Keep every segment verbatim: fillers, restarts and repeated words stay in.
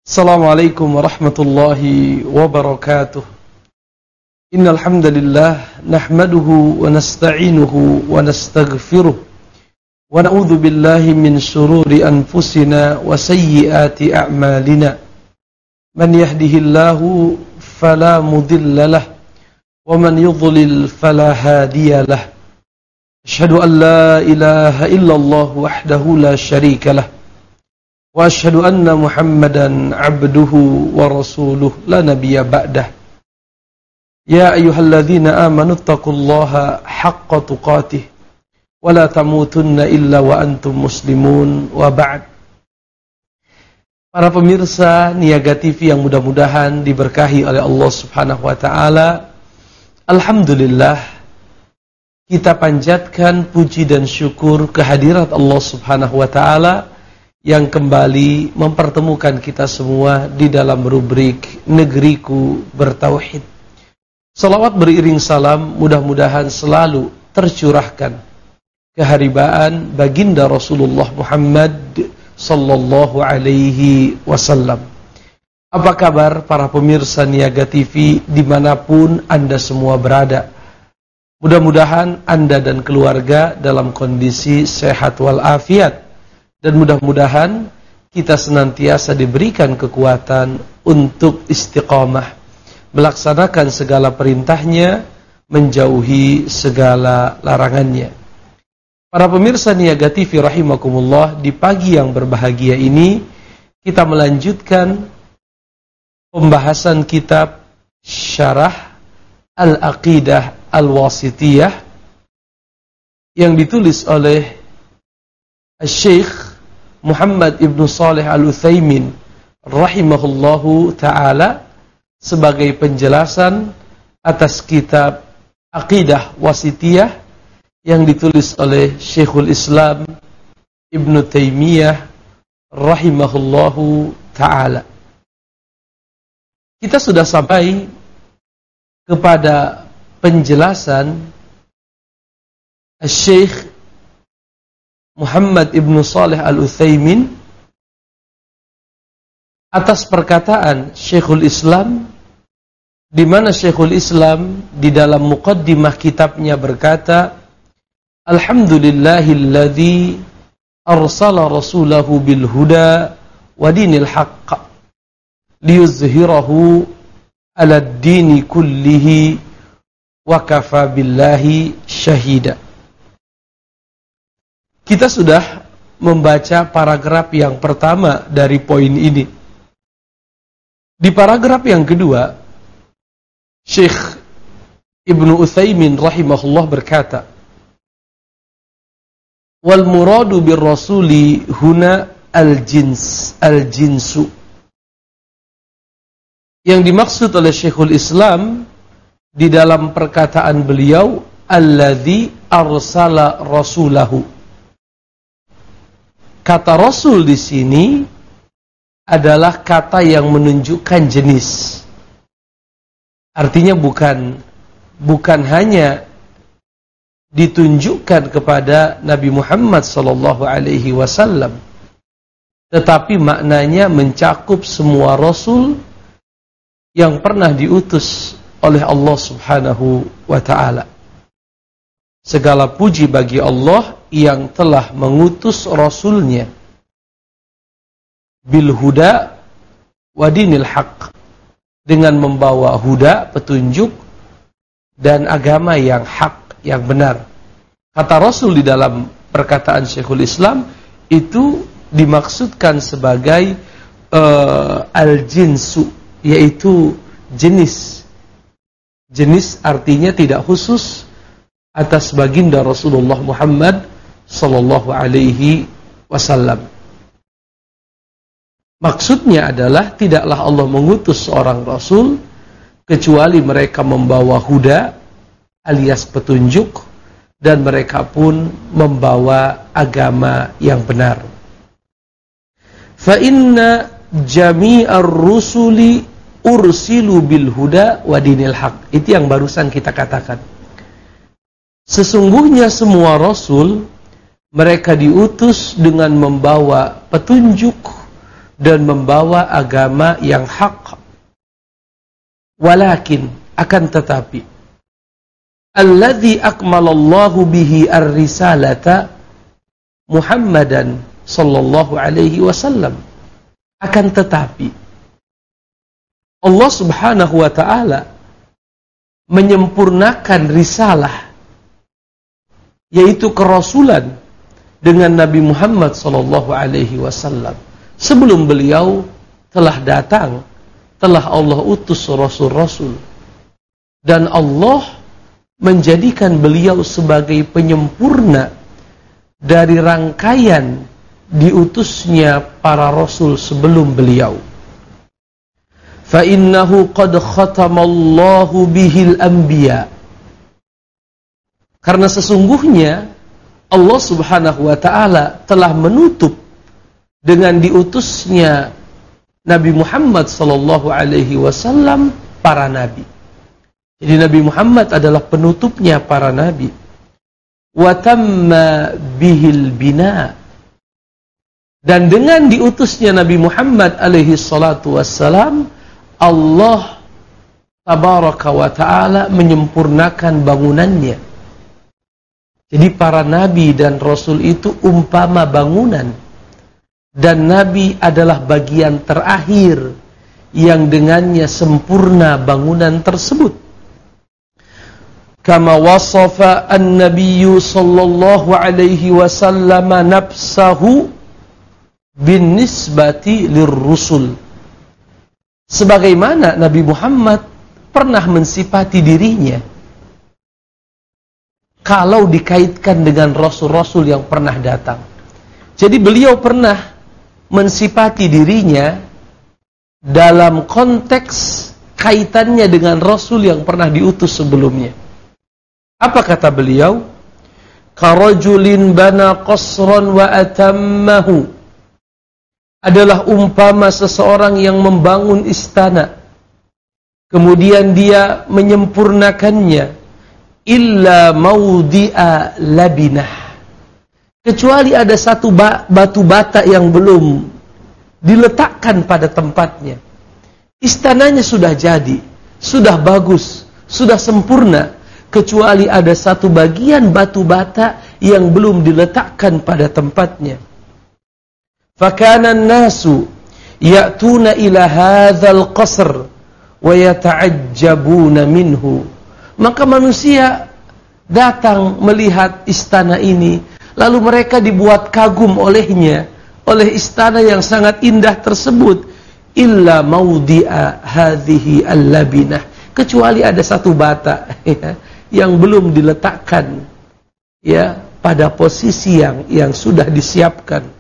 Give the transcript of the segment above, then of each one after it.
Assalamualaikum warahmatullahi wabarakatuh. Innal hamdalillah nahmaduhu wa nasta'inuhu wa nastaghfiruh wa na'udzu billahi min shururi anfusina wa sayyiati a'malina. Man yahdihillahu fala mudilla lahu wa man yudlil fala hadiya lahu. Asyhadu an la ilaha illallah wahdahu la syarika lahu wa asyhadu anna Muhammadan abduhu wa rasuluh la nabiyya ba'dah. Ya ayyuhalladzina amanu taqullaha haqqa tuqatih wa la tamutunna illa wa antum muslimun wa ba'd. Para pemirsa Niaga T V yang mudah-mudahan diberkahi oleh Allah Subhanahu wa taala. Alhamdulillah, kita panjatkan puji dan syukur kehadirat Allah Subhanahu wa taala yang kembali mempertemukan kita semua di dalam rubrik Negeriku Bertauhid. Salawat beriring salam mudah-mudahan selalu tercurahkan keharibaan baginda Rasulullah Muhammad sallallahu alaihi wasallam. Apa kabar para pemirsa Niaga T V dimanapun Anda semua berada? Mudah-mudahan Anda dan keluarga dalam kondisi sehat walafiat. Dan mudah-mudahan kita senantiasa diberikan kekuatan untuk istiqamah, melaksanakan segala perintahnya, menjauhi segala larangannya. Para pemirsa Niaga T V rahimakumullah, di pagi yang berbahagia ini kita melanjutkan pembahasan kitab Syarah Al-Aqidah Al-Wasithiyah yang ditulis oleh Syekh Muhammad ibnu Shalih Al-Utsaimin rahimahullahu ta'ala sebagai penjelasan atas kitab Aqidah Wasithiyah yang ditulis oleh Syekhul Islam Ibnu Taimiyah rahimahullahu ta'ala. Kita sudah sampai kepada penjelasan Syekh Muhammad ibnu Shalih Al-Utsaimin atas perkataan Syekhul Islam, di mana Syekhul Islam di dalam muqaddimah kitabnya berkata, Alhamdulillahilladzi arsala rasulahu bil huda wa dinil haqq liyuzhirahu 'alad dini kullihi wa kafa billahi syahida. Kita sudah membaca paragraf yang pertama dari poin ini. Di paragraf yang kedua, Syekh Ibnu Utsaimin rahimahullah berkata, wal muradu bir rasuli huna al-jins, al-jinsu. Yang dimaksud oleh Syekhul Islam di dalam perkataan beliau, alladzi arsala rasulahu. Kata Rasul di sini adalah kata yang menunjukkan jenis. Artinya bukan bukan hanya ditunjukkan kepada Nabi Muhammad sallallahu alaihi wasallam, tetapi maknanya mencakup semua rasul yang pernah diutus oleh Allah Subhanahu wa taala. Segala puji bagi Allah yang telah mengutus Rasulnya bil huda wa dinil haq, dengan membawa huda, petunjuk, dan agama yang hak, yang benar. Kata Rasul di dalam perkataan Syekhul Islam itu dimaksudkan sebagai uh, al-jinsu, yaitu jenis. Jenis artinya tidak khusus atas baginda Rasulullah Muhammad sallallahu alaihi wasallam. Maksudnya adalah tidaklah Allah mengutus seorang rasul kecuali mereka membawa huda alias petunjuk, dan mereka pun membawa agama yang benar. Fa inna jami'ar rusuli ursilu bil huda wa dinil haq. Itu yang barusan kita katakan. Sesungguhnya semua rasul mereka diutus dengan membawa petunjuk dan membawa agama yang hak. Walakin, akan tetapi, alladzi akmalallahu bihi ar-risalata Muhammadan sallallahu alaihi wasallam. Akan tetapi, Allah Subhanahu wa ta'ala menyempurnakan risalah, yaitu kerasulan, dengan Nabi Muhammad sallallahu alaihi wasallam. Sebelum beliau telah datang, telah Allah utus rasul-rasul, dan Allah menjadikan beliau sebagai penyempurna dari rangkaian diutusnya para rasul sebelum beliau. Fa innahu qad khatamallahu bihil anbiya. Karena sesungguhnya Allah Subhanahu wa ta'ala telah menutup dengan diutusnya Nabi Muhammad sallallahu alaihi wasallam para nabi. Jadi Nabi Muhammad adalah penutupnya para nabi. Wa tamma bihil bina. Dan dengan diutusnya Nabi Muhammad alaihi salatu wassalam, Allah tabaraka wa ta'ala menyempurnakan bangunannya. Jadi para nabi dan rasul itu umpama bangunan, dan nabi adalah bagian terakhir yang dengannya sempurna bangunan tersebut. Kama wasafa an-nabiyyu sallallahu alaihi wasallam nafsahu bin nisbati lirrusul. Sebagaimana Nabi Muhammad pernah mensifati dirinya kalau dikaitkan dengan rasul-rasul yang pernah datang. Jadi beliau pernah mensifati dirinya dalam konteks kaitannya dengan rasul yang pernah diutus sebelumnya. Apa kata beliau? Karajulin bana qasran wa atammahu. Adalah umpama seseorang yang membangun istana, kemudian dia menyempurnakannya, illa maudi'a labinah, kecuali ada satu batu bata yang belum diletakkan pada tempatnya. Istananya sudah jadi, sudah bagus, sudah sempurna, kecuali ada satu bagian batu bata yang belum diletakkan pada tempatnya. Fakana an-nasu ya'tuna ila hadzal qasr wa yata'ajjabuna minhu. Maka manusia datang melihat istana ini, lalu mereka dibuat kagum olehnya, oleh istana yang sangat indah tersebut. Illa maudi'a hadhihi al-labinah, kecuali ada satu bata ya, yang belum diletakkan ya pada posisi yang yang sudah disiapkan.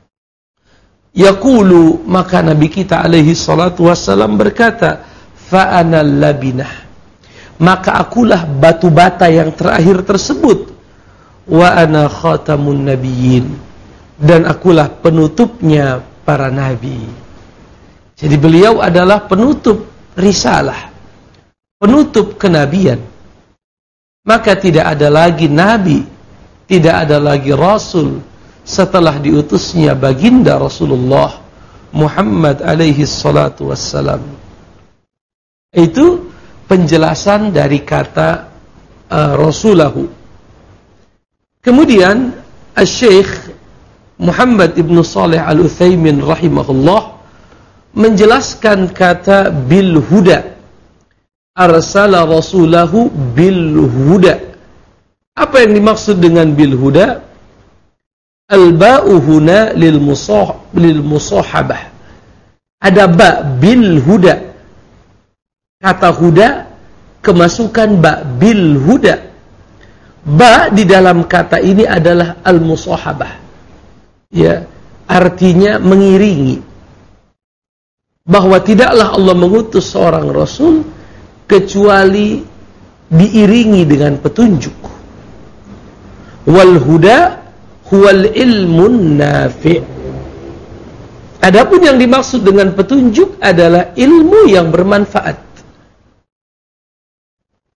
Yaqulu, maka Nabi kita alaihi salatu wassalam berkata, fa ana labinah, maka akulah batu bata yang terakhir tersebut. Wa ana khatamun nabiyyin, dan akulah penutupnya para nabi. Jadi beliau adalah penutup risalah, penutup kenabian. Maka tidak ada lagi nabi, tidak ada lagi rasul setelah diutusnya baginda Rasulullah Muhammad alaihi salatu wassalam. Itu penjelasan dari kata uh, rasulahu. Kemudian Asy-Syaikh Muhammad ibn Shalih Al-Utsaimin rahimahullah menjelaskan kata bil huda. Arsala rasulahu bil huda. Apa yang dimaksud dengan bil huda? Al-ba'u huna lil musah lil musahabah. Ada ba bil huda. Kata huda kemasukan ba bil huda. Ba di dalam kata ini adalah al-musahabah. Ya, artinya mengiringi. Bahwa tidaklah Allah mengutus seorang rasul kecuali diiringi dengan petunjuk. Wal huda huwal ilmun nafi'. Adapun yang dimaksud dengan petunjuk adalah ilmu yang bermanfaat.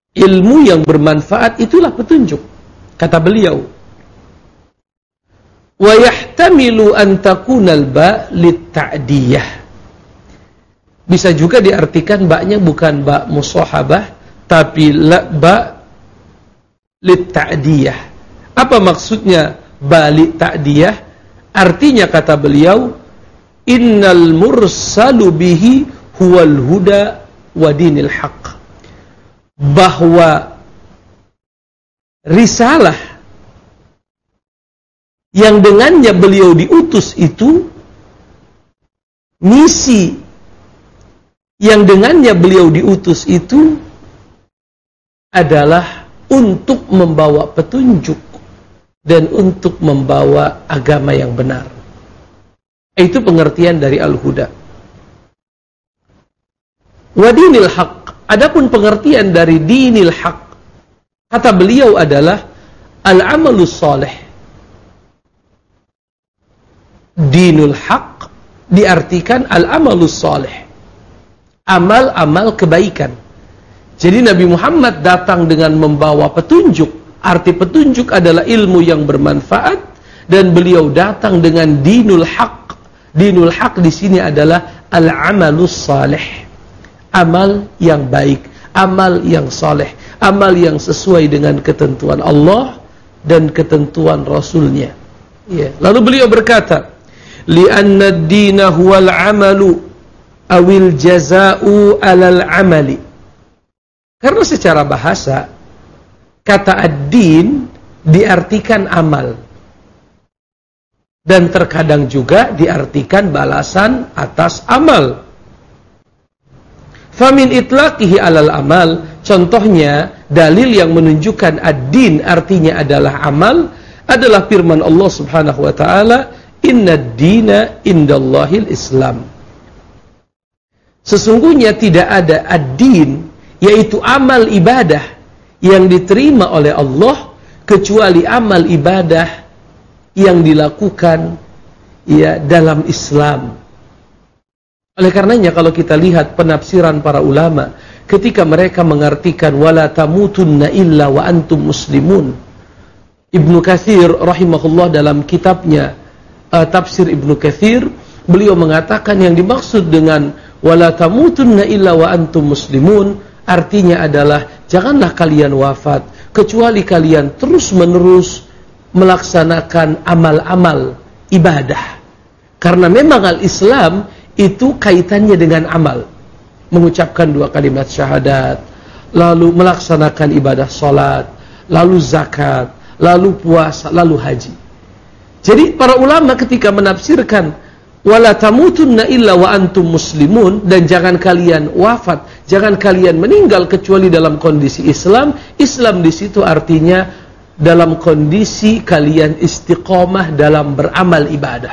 Ilmu yang bermanfaat itulah petunjuk, kata beliau. Wa yahtamilu an takunal ba lit-ta'diyah. Bisa juga diartikan ba-nya bukan ba musahabah, tapi la ba lit-ta'diyah. Apa maksudnya ba lit-ta'diyah? Artinya kata beliau, innal mursalu bihi huwal huda wa dinil haqq. Bahwa risalah yang dengannya beliau diutus itu, misi yang dengannya beliau diutus itu adalah untuk membawa petunjuk dan untuk membawa agama yang benar. Itu pengertian dari al-huda. Wa dinil haq. Adapun pengertian dari dinil haq, kata beliau adalah al-amalus salih. Dinul haq diartikan al-amalus salih, amal-amal kebaikan. Jadi Nabi Muhammad datang dengan membawa petunjuk. Arti petunjuk adalah ilmu yang bermanfaat, dan beliau datang dengan dinul haq. Dinul haq di sini adalah al-amalus salih, amal yang baik, amal yang saleh, amal yang sesuai dengan ketentuan Allah dan ketentuan Rasulnya. Ya. Lalu beliau berkata, li'anna ad-dina huwal amalu awil jaza'u alal amali. Karena secara bahasa kata ad-din diartikan amal, dan terkadang juga diartikan balasan atas amal. Famin itlaqihi alal amal, contohnya dalil yang menunjukkan ad-din artinya adalah amal adalah firman Allah Subhanahu wa taala, inna ad-dina indallahil Islam. Sesungguhnya tidak ada ad-din, yaitu amal ibadah yang diterima oleh Allah, kecuali amal ibadah yang dilakukan ya dalam Islam. Oleh karenanya kalau kita lihat penafsiran para ulama ketika mereka mengartikan wala tamutunna illa wa antum muslimun, Ibnu Katsir rahimahullah dalam kitabnya Uh, tafsir Ibnu Katsir, beliau mengatakan yang dimaksud dengan wala tamutunna illa wa antum muslimun artinya adalah janganlah kalian wafat kecuali kalian terus-menerus melaksanakan amal-amal ibadah. Karena memang al-Islam itu kaitannya dengan amal. Mengucapkan dua kalimat syahadat, lalu melaksanakan ibadah salat, lalu zakat, lalu puasa, lalu haji. Jadi para ulama ketika menafsirkan wala tamutunna illa wa antum muslimun, dan jangan kalian wafat, jangan kalian meninggal kecuali dalam kondisi Islam. Islam di situ artinya dalam kondisi kalian istiqomah dalam beramal ibadah.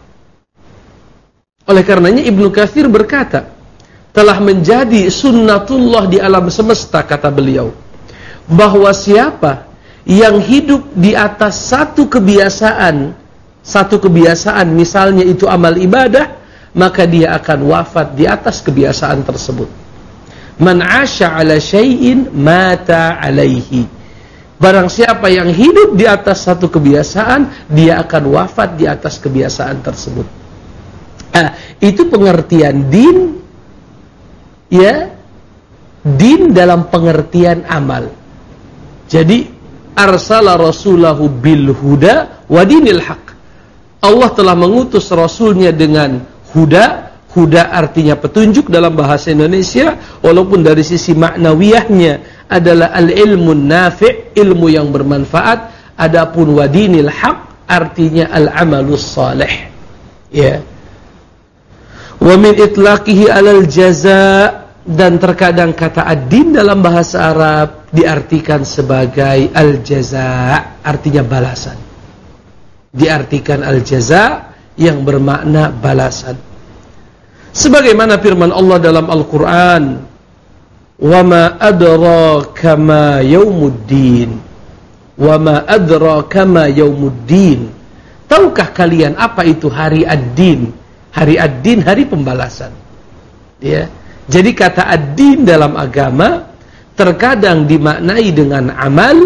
Oleh karenanya Ibnu Katsir berkata, telah menjadi sunnatullah di alam semesta, kata beliau, bahwa siapa yang hidup di atas satu kebiasaan, satu kebiasaan misalnya itu amal ibadah, maka dia akan wafat di atas kebiasaan tersebut. Man 'asha 'ala syai'in mata 'alaihi. Barang siapa yang hidup di atas satu kebiasaan, dia akan wafat di atas kebiasaan tersebut. Ah, itu pengertian din, ya, din dalam pengertian amal. Jadi arsala rasulahu bil huda wa dinil haq. Allah telah mengutus rasulnya dengan huda. Huda artinya petunjuk dalam bahasa Indonesia, walaupun dari sisi maknawiyahnya adalah al-ilmun nafi', ilmu yang bermanfaat. Adapun wa dinil haq artinya al-amalus salih. Ya. Wa min itlaqihi alal jaza', dan terkadang kata ad-din dalam bahasa Arab diartikan sebagai al-jaza', artinya balasan. Diartikan al-jaza' yang bermakna balasan. Sebagaimana firman Allah dalam Al-Quran, wa ma adraka ma yaumuddin, wa ma adraka ma yaumuddin. Tahukah kalian apa itu hari ad-din? Hari ad-din, hari pembalasan. Ya. Jadi kata ad-din dalam agama terkadang dimaknai dengan amal,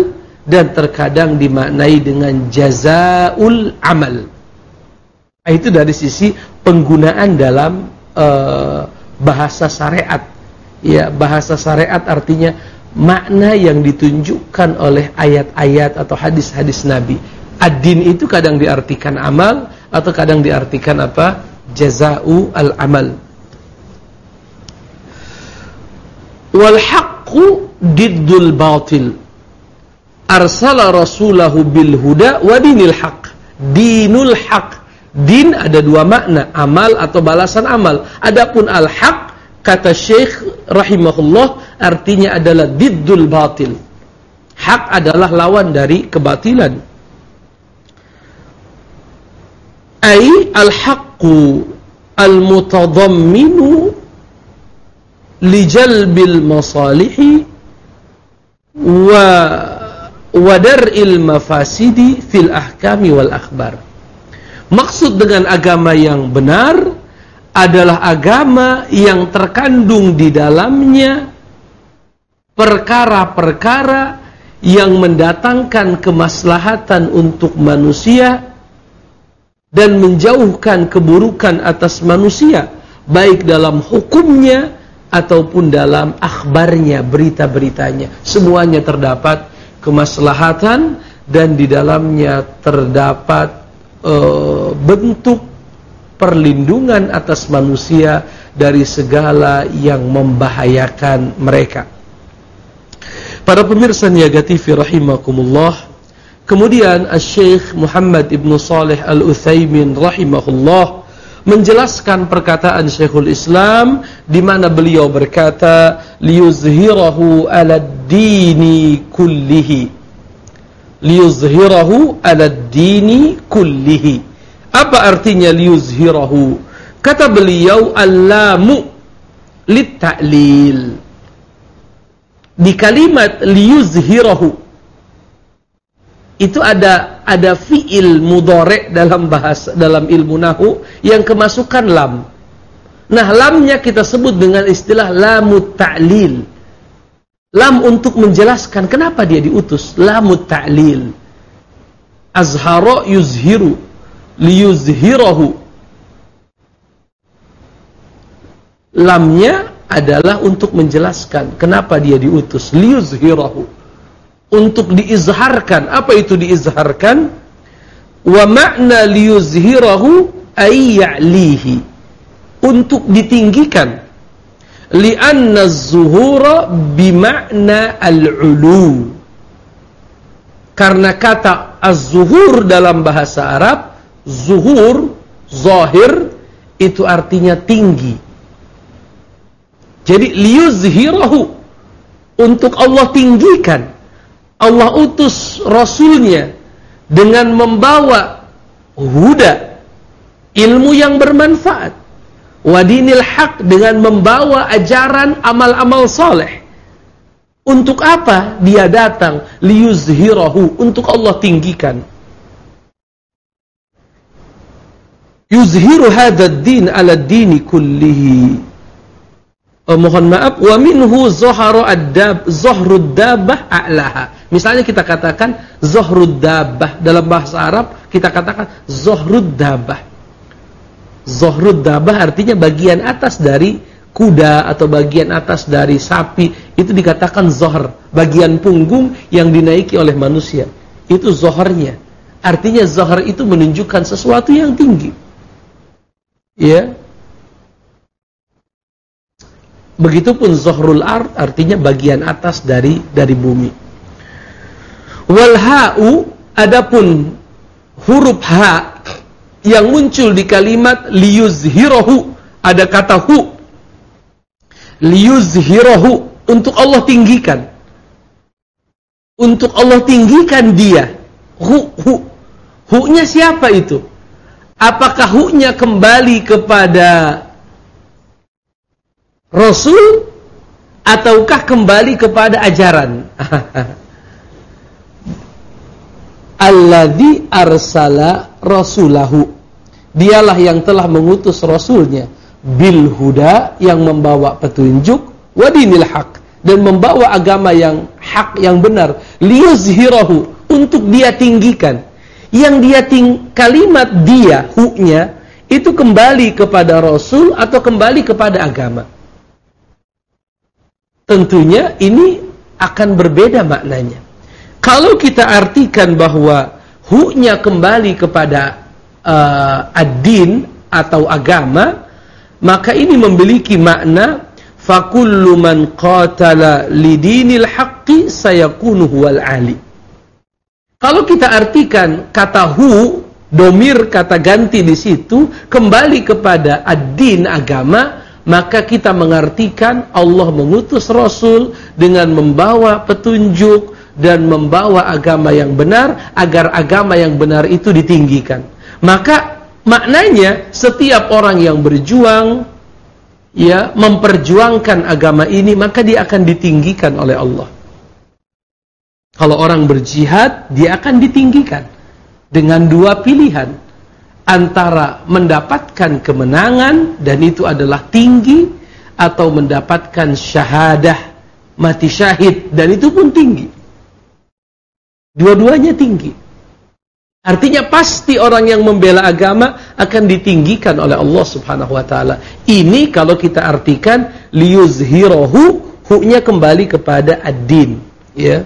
dan terkadang dimaknai dengan jazaul amal. Itu dari sisi penggunaan dalam uh, bahasa syariat. Ya, bahasa syariat artinya makna yang ditunjukkan oleh ayat-ayat atau hadis-hadis Nabi. Ad-din itu kadang diartikan amal atau kadang diartikan apa? Jazau al-amal. Wal haqqu diddul batil. Arsala rasulahu bil huda wa dinil haq. Dinul haq. Din ada dua makna, amal atau balasan amal. Adapun al-haq, kata Syekh rahimahullah, artinya adalah diddul batil. Hak adalah lawan dari kebatilan. Ai al-haqqu al-mutadamminu li jalbil masalihi wa wadar'il mafasidi fil ahkami wal akhbar. Maksud dengan agama yang benar adalah agama yang terkandung di dalamnya perkara-perkara yang mendatangkan kemaslahatan untuk manusia dan menjauhkan keburukan atas manusia, baik dalam hukumnya ataupun dalam akhbarnya, berita-beritanya. Semuanya terdapat kemaslahatan dan di dalamnya terdapat e, bentuk perlindungan atas manusia dari segala yang membahayakan mereka. Para pemirsa Niaga T V rahimakumullah, kemudian Syekh Muhammad Ibn Salih Al-Utsaimin rahimahullah menjelaskan perkataan Syekhul Islam di mana beliau berkata liyuzhirahu 'alad-dini kullihi. Liyuzhirahu 'alad-dini kullihi. Apa artinya liyuzhirahu? Kata beliau al-lamu lit-ta'lil. Di kalimat liyuzhirahu itu ada ada fiil mudhari' dalam bahasa dalam ilmu nahwu yang kemasukan lam. Nah, lamnya kita sebut dengan istilah lamut ta'lil. Lam untuk menjelaskan kenapa dia diutus, lamut ta'lil. Azhara yuzhiru liyuzhirahu. Lamnya adalah untuk menjelaskan kenapa dia diutus, liyuzhirahu. Untuk diizharkan. Apa itu diizharkan? Wa ma'na liyuzhirahu ay ya'lihi. Untuk ditinggikan. Li'anna az-zuhura bima'na al-'ulu. Karena kata az-zuhur dalam bahasa Arab, zuhur, zahir, itu artinya tinggi. Jadi liyuzhirahu, untuk Allah tinggikan. Allah utus Rasulnya dengan membawa huda, ilmu yang bermanfaat, wadinil haq, dengan membawa ajaran amal-amal saleh. Untuk apa dia datang? Liyuzhirahu, untuk Allah tinggikan. Yuzhiru hadzal din 'ala ad-dini kullihi. Oh, mohon maaf, wa minhu zahara ad-dab, zahrud dabbah a'laha. Misalnya kita katakan zahrud dabbah, dalam bahasa Arab kita katakan zahrud dabbah. Zahrud dabbah artinya bagian atas dari kuda atau bagian atas dari sapi, itu dikatakan zahr, bagian punggung yang dinaiki oleh manusia. Itu zahrnya. Artinya zahr itu menunjukkan sesuatu yang tinggi. Ya. Begitupun zahrul ard artinya bagian atas dari dari bumi. Wal ha'u, adapun huruf ha yang muncul di kalimat liyuzhirahu, ada kata hu. Liyuzhirahu, untuk Allah tinggikan. Untuk Allah tinggikan dia. Hu hu. Hu-nya siapa itu? Apakah hu-nya kembali kepada Rasul ataukah kembali kepada ajaran? Alladzi arsala rasulahu. Dialah yang telah mengutus rasulnya bil huda, yang membawa petunjuk, wa dinil haq, dan membawa agama yang hak yang benar, liyuzhirahu, untuk dia tinggikan. Yang dia ting kalimat dia, hu-nya itu kembali kepada Rasul atau kembali kepada agama. Tentunya ini akan berbeda maknanya. Kalau kita artikan bahwa hu-nya kembali kepada uh, ad-din atau agama, maka ini memiliki makna fakullu man qatala lidinil haqqi sayakunu huwal ali. Kalau kita artikan kata hu, domir kata ganti di situ kembali kepada ad-din agama, maka kita mengartikan Allah mengutus Rasul dengan membawa petunjuk dan membawa agama yang benar agar agama yang benar itu ditinggikan. Maka maknanya setiap orang yang berjuang, ya, memperjuangkan agama ini, maka dia akan ditinggikan oleh Allah. Kalau orang berjihad, dia akan ditinggikan dengan dua pilihan, antara mendapatkan kemenangan dan itu adalah tinggi, atau mendapatkan syahadah, mati syahid, dan itu pun tinggi. Dua-duanya tinggi. Artinya pasti orang yang membela agama akan ditinggikan oleh Allah Subhanahu wa taala. Ini kalau kita artikan liyuzhirahu, hu-nya kembali kepada ad-din, ya.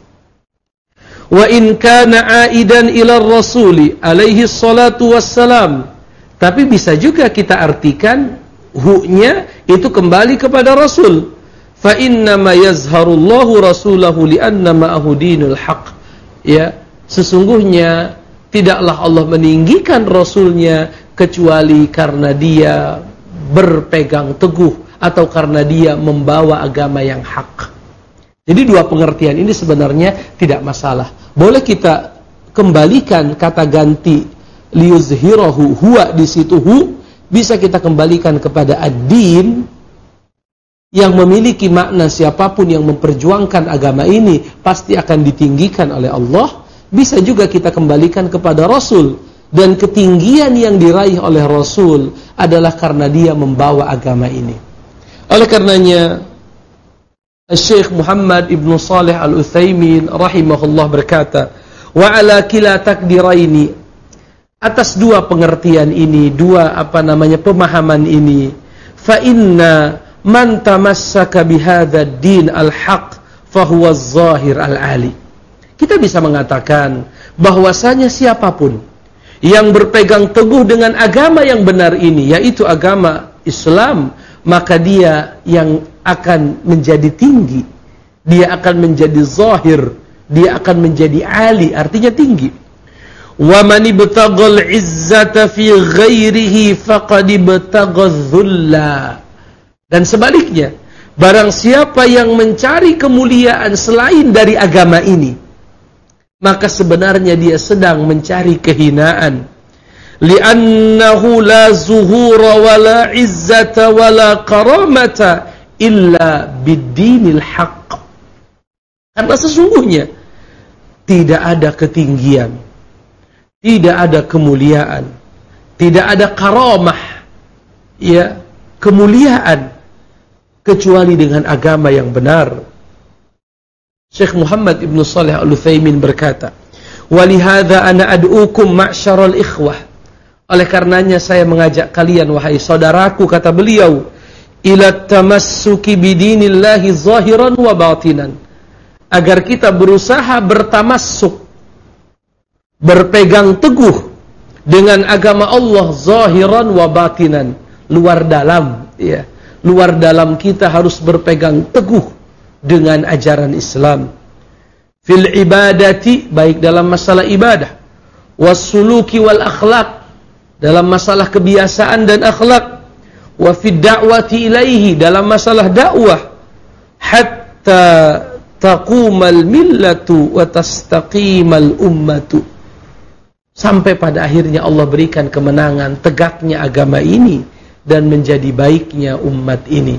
Wa in kana aidan ila rasuli alaihi salatu wassalam. Tapi bisa juga kita artikan hu-nya itu kembali kepada Rasul. Fa inna ma yazharullahu rasulahu li anna ma'ahu dinul haq. Ya, sesungguhnya tidaklah Allah meninggikan Rasulnya kecuali karena dia berpegang teguh atau karena dia membawa agama yang hak. Jadi dua pengertian ini sebenarnya tidak masalah. Boleh kita kembalikan kata ganti liyuzhirahu, huwa di situ hu, bisa kita kembalikan kepada ad-din yang memiliki makna siapapun yang memperjuangkan agama ini pasti akan ditinggikan oleh Allah. Bisa juga kita kembalikan kepada Rasul, dan ketinggian yang diraih oleh Rasul adalah karena dia membawa agama ini. Oleh karenanya Syekh Muhammad Ibn Salih Al-Utsaimin rahimahullah berkata, wa ala kila takdiraini, atas dua pengertian ini, dua apa namanya pemahaman ini, fa inna man tamassaka bihadza ad-din al-haq fa huwa az-zahir al-ali. Kita bisa mengatakan bahwasanya siapapun yang berpegang teguh dengan agama yang benar ini, yaitu agama Islam, maka dia yang akan menjadi tinggi, dia akan menjadi zahir, dia akan menjadi ali, artinya tinggi. Wa man ibtaghal izzata fi ghairihi faqad ibtaghadh dhulla. Dan sebaliknya, barang siapa yang mencari kemuliaan selain dari agama ini, maka sebenarnya dia sedang mencari kehinaan. Li'annahu la zuhura wa la izzata wa la karamata illa bid-dinil haqq. Karena sesungguhnya tidak ada ketinggian, tidak ada kemuliaan, tidak ada karamah, ya, kemuliaan kecuali dengan agama yang benar. Syekh Muhammad Ibn Salih Al-Utsaimin berkata, walihada ana ad'ukum ma'syaral ikhwah. Oleh karenanya saya mengajak kalian, wahai saudaraku, kata beliau, ila tamassuki bidinillahi zahiran wa batinan, agar kita berusaha bertamassuk, berpegang teguh dengan agama Allah zahiran wa batinan, luar dalam, ya. Luar dalam kita harus berpegang teguh dengan ajaran Islam. Fil ibadati, baik dalam masalah ibadah, wassuluki wal akhlaq, dalam masalah kebiasaan dan akhlak, wa fid da'wati ilaihi, dalam masalah dakwah, hatta taqumal millatu wa tastaqimal ummatu, sampai pada akhirnya Allah berikan kemenangan, tegaknya agama ini dan menjadi baiknya umat ini.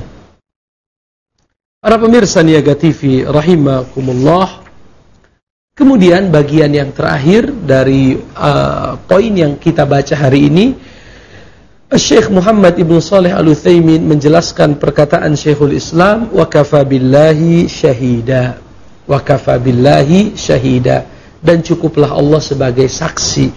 Para pemirsa Niaga T V rahimakumullah, kemudian bagian yang terakhir dari uh, poin yang kita baca hari ini, Syekh Muhammad Ibn Salih Al-Utsaimin menjelaskan perkataan Syekhul Islam, wa kafa billahi syahida. wa kafa billahi syahida, dan cukuplah Allah sebagai saksi.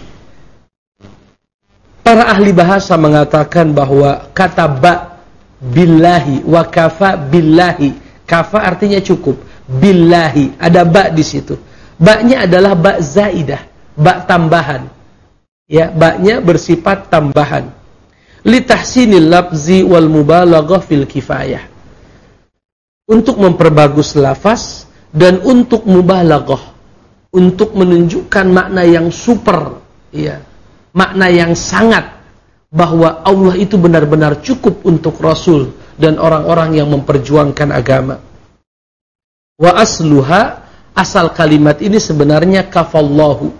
Para ahli bahasa mengatakan bahwa kata ba billahi wa kafa billahi, kafa artinya cukup, billahi ada ba di situ. Ba-nya adalah ba zaidah, ba tambahan. Ya, ba-nya bersifat tambahan. Li tahsinil lafzi wal mubalaghah fil kifayah. Untuk memperbagus lafaz dan untuk mubalaghah, untuk menunjukkan makna yang super, ya. Makna yang sangat, bahwa Allah itu benar-benar cukup untuk Rasul dan orang-orang yang memperjuangkan agama. Wa asluha, asal kalimat ini sebenarnya kafallahu,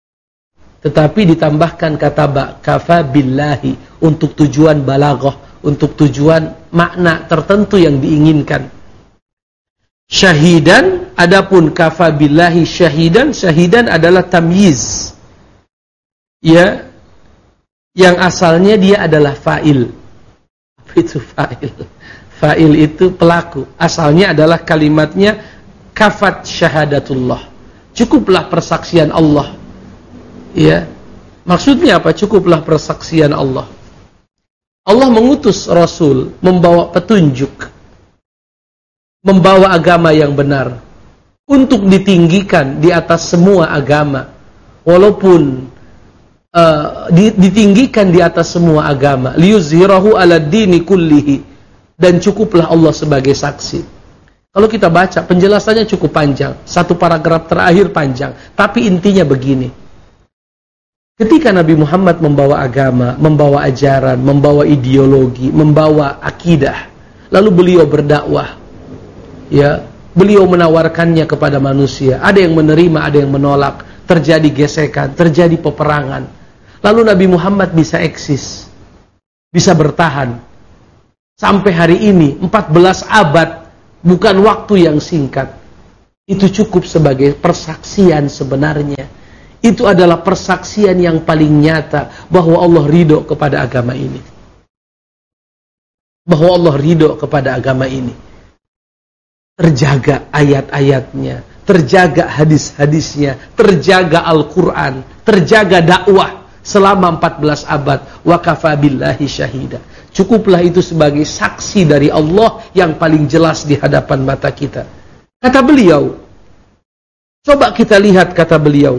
tetapi ditambahkan kata ba, kafa billahi, untuk tujuan balaghah, untuk tujuan makna tertentu yang diinginkan. Syahidan, adapun kafa billahi syahidan, syahidan adalah tamyiz, ya, yang asalnya dia adalah fa'il. Apa itu fa'il? Fa'il itu pelaku. Asalnya adalah kalimatnya kafat syahadatullah. Cukuplah persaksian Allah. Ya. Maksudnya apa? Cukuplah persaksian Allah. Allah mengutus Rasul membawa petunjuk, membawa agama yang benar, untuk ditinggikan di atas semua agama. Walaupun Uh, ditinggikan di atas semua agama, liyuzhirahu ala dini kullihi, dan cukuplah Allah sebagai saksi. Kalau kita baca penjelasannya cukup panjang, satu paragraf terakhir panjang, tapi intinya begini. Ketika Nabi Muhammad membawa agama, membawa ajaran, membawa ideologi, membawa akidah, lalu beliau berdakwah, ya, beliau menawarkannya kepada manusia. Ada yang menerima, ada yang menolak, terjadi gesekan, terjadi peperangan. Lalu Nabi Muhammad bisa eksis, bisa bertahan sampai hari ini, empat belas abad, bukan waktu yang singkat. Itu cukup sebagai persaksian sebenarnya. Itu adalah persaksian yang paling nyata bahwa Allah ridho kepada agama ini. Bahwa Allah ridho kepada agama ini. Terjaga ayat-ayatnya, terjaga hadis-hadisnya, terjaga Al-Quran, terjaga dakwah selama empat belas abad. Wa kafa billahi syahida. Cukuplah itu sebagai saksi dari Allah yang paling jelas di hadapan mata kita. Kata beliau, coba kita lihat kata beliau,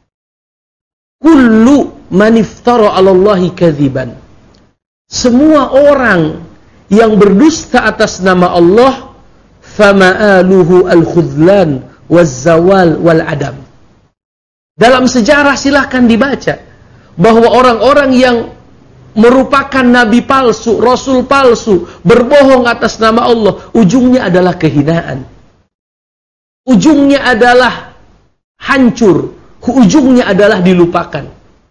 kullu man iftara 'ala Allahi kadziban. Semua orang yang berdusta atas nama Allah, fama'aluhu al-khudlan waz-zawal wal-adam. Dalam sejarah silahkan dibaca bahwa orang-orang yang merupakan nabi palsu, rasul palsu, berbohong atas nama Allah, ujungnya adalah kehinaan. Ujungnya adalah hancur, ujungnya adalah dilupakan.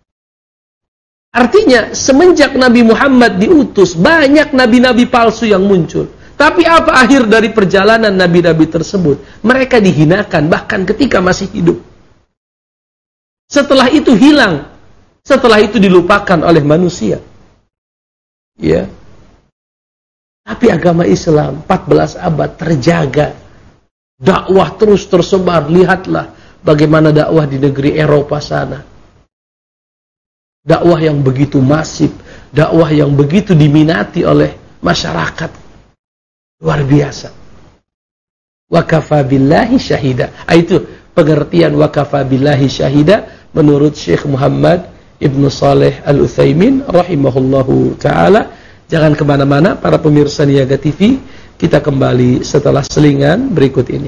Artinya semenjak Nabi Muhammad diutus, banyak nabi-nabi palsu yang muncul. Tapi apa akhir dari perjalanan nabi-nabi tersebut? Mereka dihinakan bahkan ketika masih hidup. Setelah itu hilang. Setelah itu dilupakan oleh manusia. Ya. Tapi agama Islam empat belas abad terjaga. Dakwah terus tersebar. Lihatlah bagaimana dakwah di negeri Eropa sana. Dakwah yang begitu masif, dakwah yang begitu diminati oleh masyarakat. Luar biasa. Wa kafa billahi syahida. Itu pengertian wa kafa billahi syahida menurut Syekh Muhammad Ibnu Saleh Al-Utsaimin rahimahullahu ta'ala. Jangan kemana-mana para pemirsa Niaga T V. Kita kembali setelah selingan berikut ini.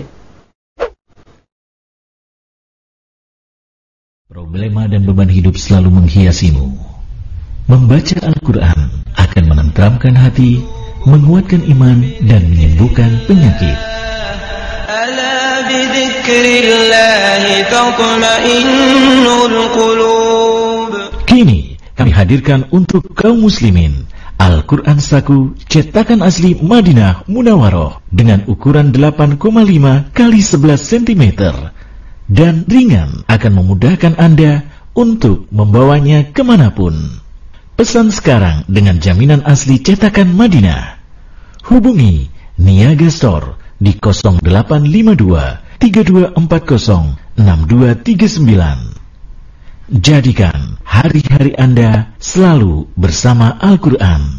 Problema dan beban hidup selalu menghiasimu. Membaca Al-Quran akan menenteramkan hati, menguatkan iman, dan menyembuhkan penyakit. Ala bidzikrillahi tatma'innul qulub. Kini kami hadirkan untuk kaum muslimin Al-Quran Saku cetakan asli Madinah Munawwaroh dengan ukuran delapan koma lima kali sebelas sentimeter dan ringan, akan memudahkan Anda untuk membawanya kemanapun. Pesan sekarang dengan jaminan asli cetakan Madinah. Hubungi Niaga Store di nol delapan lima dua tiga dua empat nol enam dua tiga sembilan. Jadikan hari-hari Anda selalu bersama Al-Quran.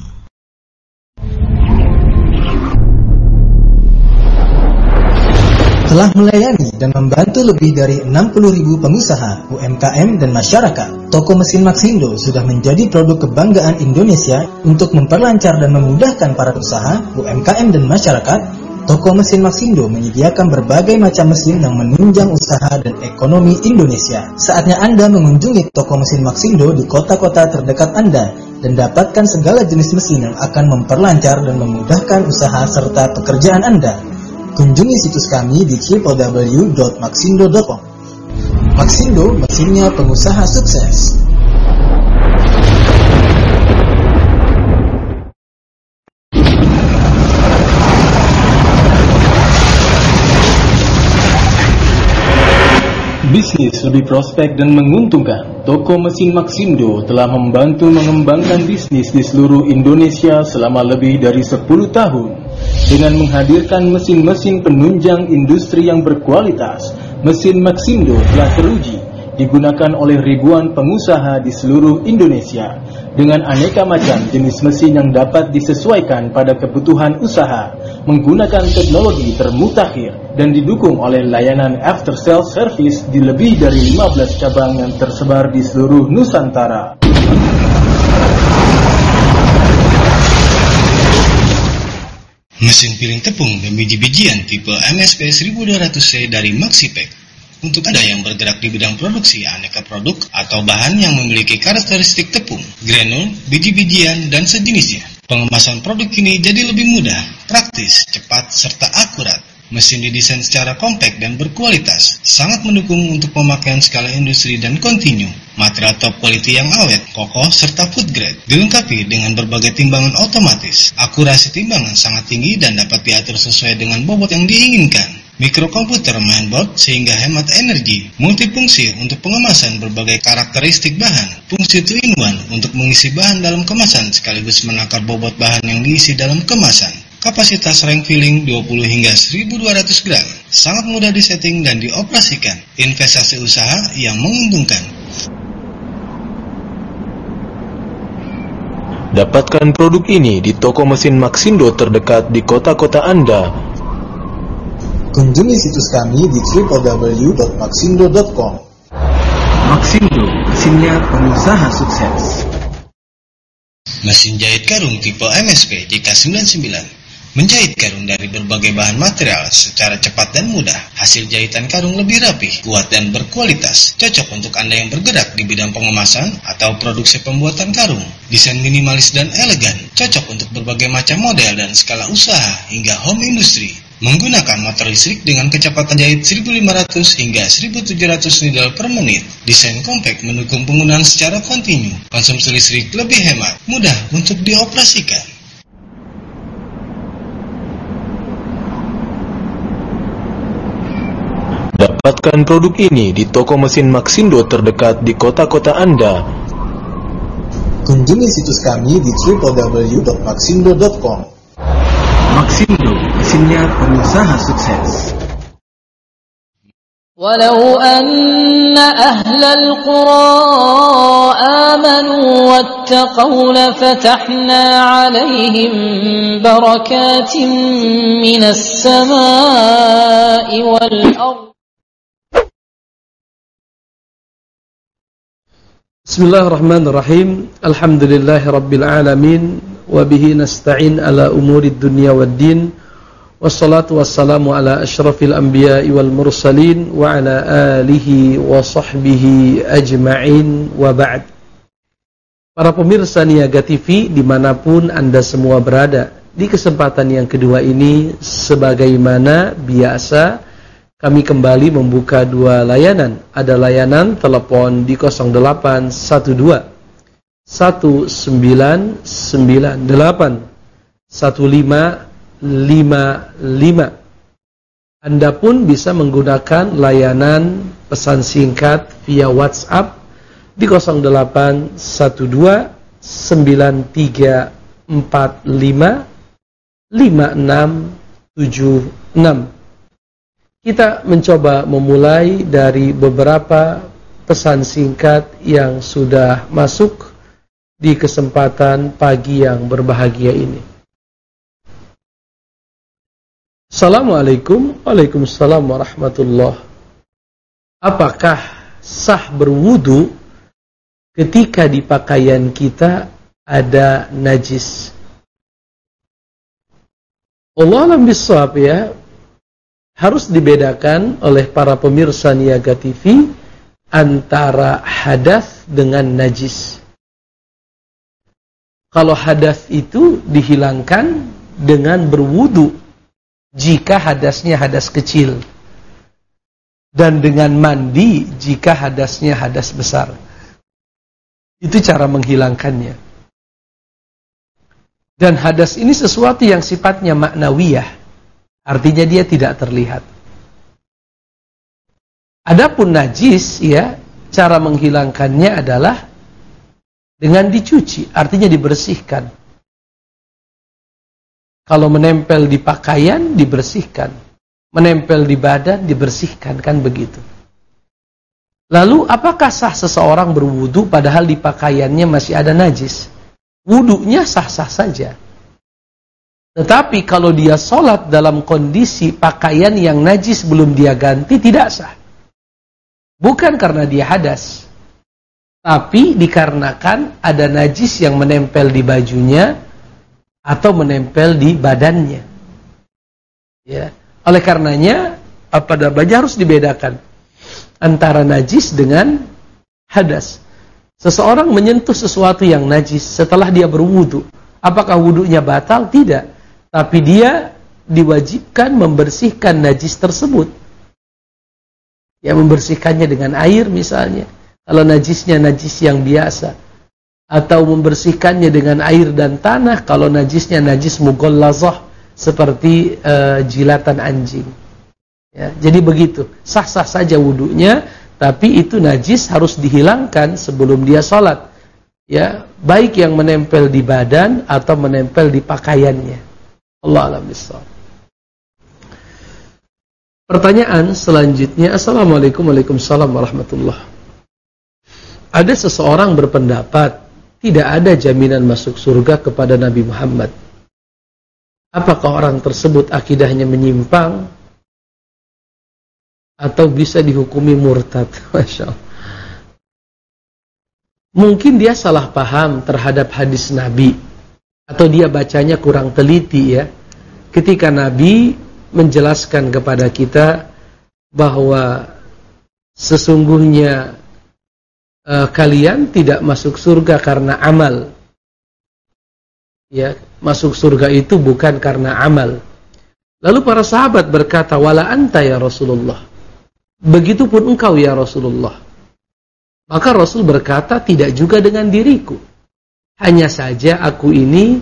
Telah melayani dan membantu lebih dari enam puluh ribu pengusaha, U M K M, dan masyarakat. Toko mesin Maxindo sudah menjadi produk kebanggaan Indonesia untuk memperlancar dan memudahkan para usaha, U M K M, dan masyarakat. Toko mesin Maxindo menyediakan berbagai macam mesin yang menunjang usaha dan ekonomi Indonesia. Saatnya Anda mengunjungi toko mesin Maxindo di kota-kota terdekat Anda dan dapatkan segala jenis mesin yang akan memperlancar dan memudahkan usaha serta pekerjaan Anda. Kunjungi situs kami di w w w dot maxindo dot com. Maxindo, mesinnya pengusaha sukses. Bisnis lebih prospek dan menguntungkan. Toko mesin Maxindo telah membantu mengembangkan bisnis di seluruh Indonesia selama lebih dari sepuluh tahun. Dengan menghadirkan mesin-mesin penunjang industri yang berkualitas, mesin Maxindo telah teruji, digunakan oleh ribuan pengusaha di seluruh Indonesia. Dengan aneka macam jenis mesin yang dapat disesuaikan pada kebutuhan usaha, menggunakan teknologi termutakhir, dan didukung oleh layanan after sales service di lebih dari lima belas cabang yang tersebar di seluruh Nusantara. Mesin piring tepung dan biji-bijian tipe M S P seribu dua ratus C dari Maxipek. Untuk Anda yang bergerak di bidang produksi aneka produk atau bahan yang memiliki karakteristik tepung, granul, biji-bijian, dan sejenisnya. Pengemasan produk ini jadi lebih mudah, praktis, cepat, serta akurat. Mesin didesain secara kompak dan berkualitas, sangat mendukung untuk pemakaian skala industri dan kontinu. Material top quality yang awet, kokoh, serta food grade. Dilengkapi dengan berbagai timbangan otomatis. Akurasi timbangan sangat tinggi dan dapat diatur sesuai dengan bobot yang diinginkan. Mikrokomputer mainboard sehingga hemat energi. Multifungsi untuk pengemasan berbagai karakteristik bahan. Fungsi two in one untuk mengisi bahan dalam kemasan sekaligus menakar bobot bahan yang diisi dalam kemasan. Kapasitas rank filling dua puluh hingga seribu dua ratus gram. Sangat mudah disetting dan dioperasikan. Investasi usaha yang menguntungkan. Dapatkan produk ini di toko mesin Maxindo terdekat di kota-kota Anda. Kunjungi situs kami di w w w dot maxindo dot com. Maxindo, mesinnya pengusaha sukses. Mesin jahit karung tipe M S P J K sembilan sembilan. Menjahit karung dari berbagai bahan material secara cepat dan mudah. Hasil jahitan karung lebih rapi, kuat, dan berkualitas. Cocok untuk Anda yang bergerak di bidang pengemasan atau produksi pembuatan karung. Desain minimalis dan elegan, cocok untuk berbagai macam model dan skala usaha hingga home industry. Menggunakan motor listrik dengan kecepatan jahit seribu lima ratus hingga seribu tujuh ratus needle per menit. Desain kompak mendukung penggunaan secara kontinu. Konsumsi listrik lebih hemat, mudah untuk dioperasikan. Dapatkan produk ini di toko mesin Maxindo terdekat di kota-kota Anda. Kunjungi situs kami di w w w dot maxindo dot com. Maxindo, mesinnya pengusaha sukses. Walau anna ahlal qura amanu wattaqaw lafatahna alaihim barakatin minas samai wal ardh. Bismillahirrahmanirrahim. Alhamdulillahi rabbil alamin. Wabihi nasta'in ala umurid dunya waddin. Wassalatu wassalamu ala ashrafil anbiya'i wal mursalin wa ala alihi wa sahbihi ajma'in wa ba'd. Para pemirsa Niaga T V dimanapun Anda semua berada, di kesempatan yang kedua ini sebagaimana biasa kami kembali membuka dua layanan. Ada layanan telepon di nol delapan satu dua satu sembilan sembilan delapan satu lima lima lima. Anda pun bisa menggunakan layanan pesan singkat via WhatsApp di nol delapan satu dua sembilan tiga empat lima lima enam tujuh enam. Kita mencoba memulai dari beberapa pesan singkat yang sudah masuk di kesempatan pagi yang berbahagia ini. Assalamualaikum. Waalaikumsalam warahmatullahi. Apakah sah berwudu ketika di pakaian kita ada najis? Allah alam bisawab ya. Harus dibedakan oleh para pemirsa Niaga T V antara hadas dengan najis. Kalau hadas itu dihilangkan dengan berwudu jika hadasnya hadas kecil, dan dengan mandi jika hadasnya hadas besar. Itu cara menghilangkannya. Dan hadas ini sesuatu yang sifatnya maknawiyah, artinya dia tidak terlihat. Adapun najis, ya, cara menghilangkannya adalah dengan dicuci, artinya dibersihkan. Kalau menempel di pakaian, dibersihkan. Menempel di badan, dibersihkan, kan begitu. Lalu, apakah sah seseorang berwudu padahal di pakaiannya masih ada najis? Wudunya sah-sah saja. Tetapi kalau dia sholat dalam kondisi pakaian yang najis belum dia ganti, tidak sah. Bukan karena dia hadas, tapi dikarenakan ada najis yang menempel di bajunya atau menempel di badannya. Ya. Oleh karenanya, pada baja harus dibedakan antara najis dengan hadas. Seseorang menyentuh sesuatu yang najis setelah dia berwudu, apakah wudunya batal? Tidak. Tapi dia diwajibkan membersihkan najis tersebut. Ya, membersihkannya dengan air misalnya, kalau najisnya najis yang biasa. Atau membersihkannya dengan air dan tanah, kalau najisnya najis mughallazah, seperti uh, jilatan anjing. Ya, jadi begitu, sah-sah saja wudunya, tapi itu najis harus dihilangkan sebelum dia sholat. Ya, baik yang menempel di badan atau menempel di pakaiannya. Allah a'lam bishawab. Pertanyaan selanjutnya. Assalamualaikum Waalaikumsalam warahmatullahi. Ada seseorang berpendapat tidak ada jaminan masuk surga kepada Nabi Muhammad. Apakah orang tersebut akidahnya menyimpang atau bisa dihukumi murtad? Masya Allah. Mungkin dia salah paham terhadap hadis Nabi, atau dia bacanya kurang teliti ya. Ketika Nabi menjelaskan kepada kita bahwa sesungguhnya uh, kalian tidak masuk surga karena amal. Ya, masuk surga itu bukan karena amal. Lalu para sahabat berkata, "Wala anta ya Rasulullah." Begitupun engkau ya Rasulullah. Maka Rasul berkata, tidak juga dengan diriku. Hanya saja aku ini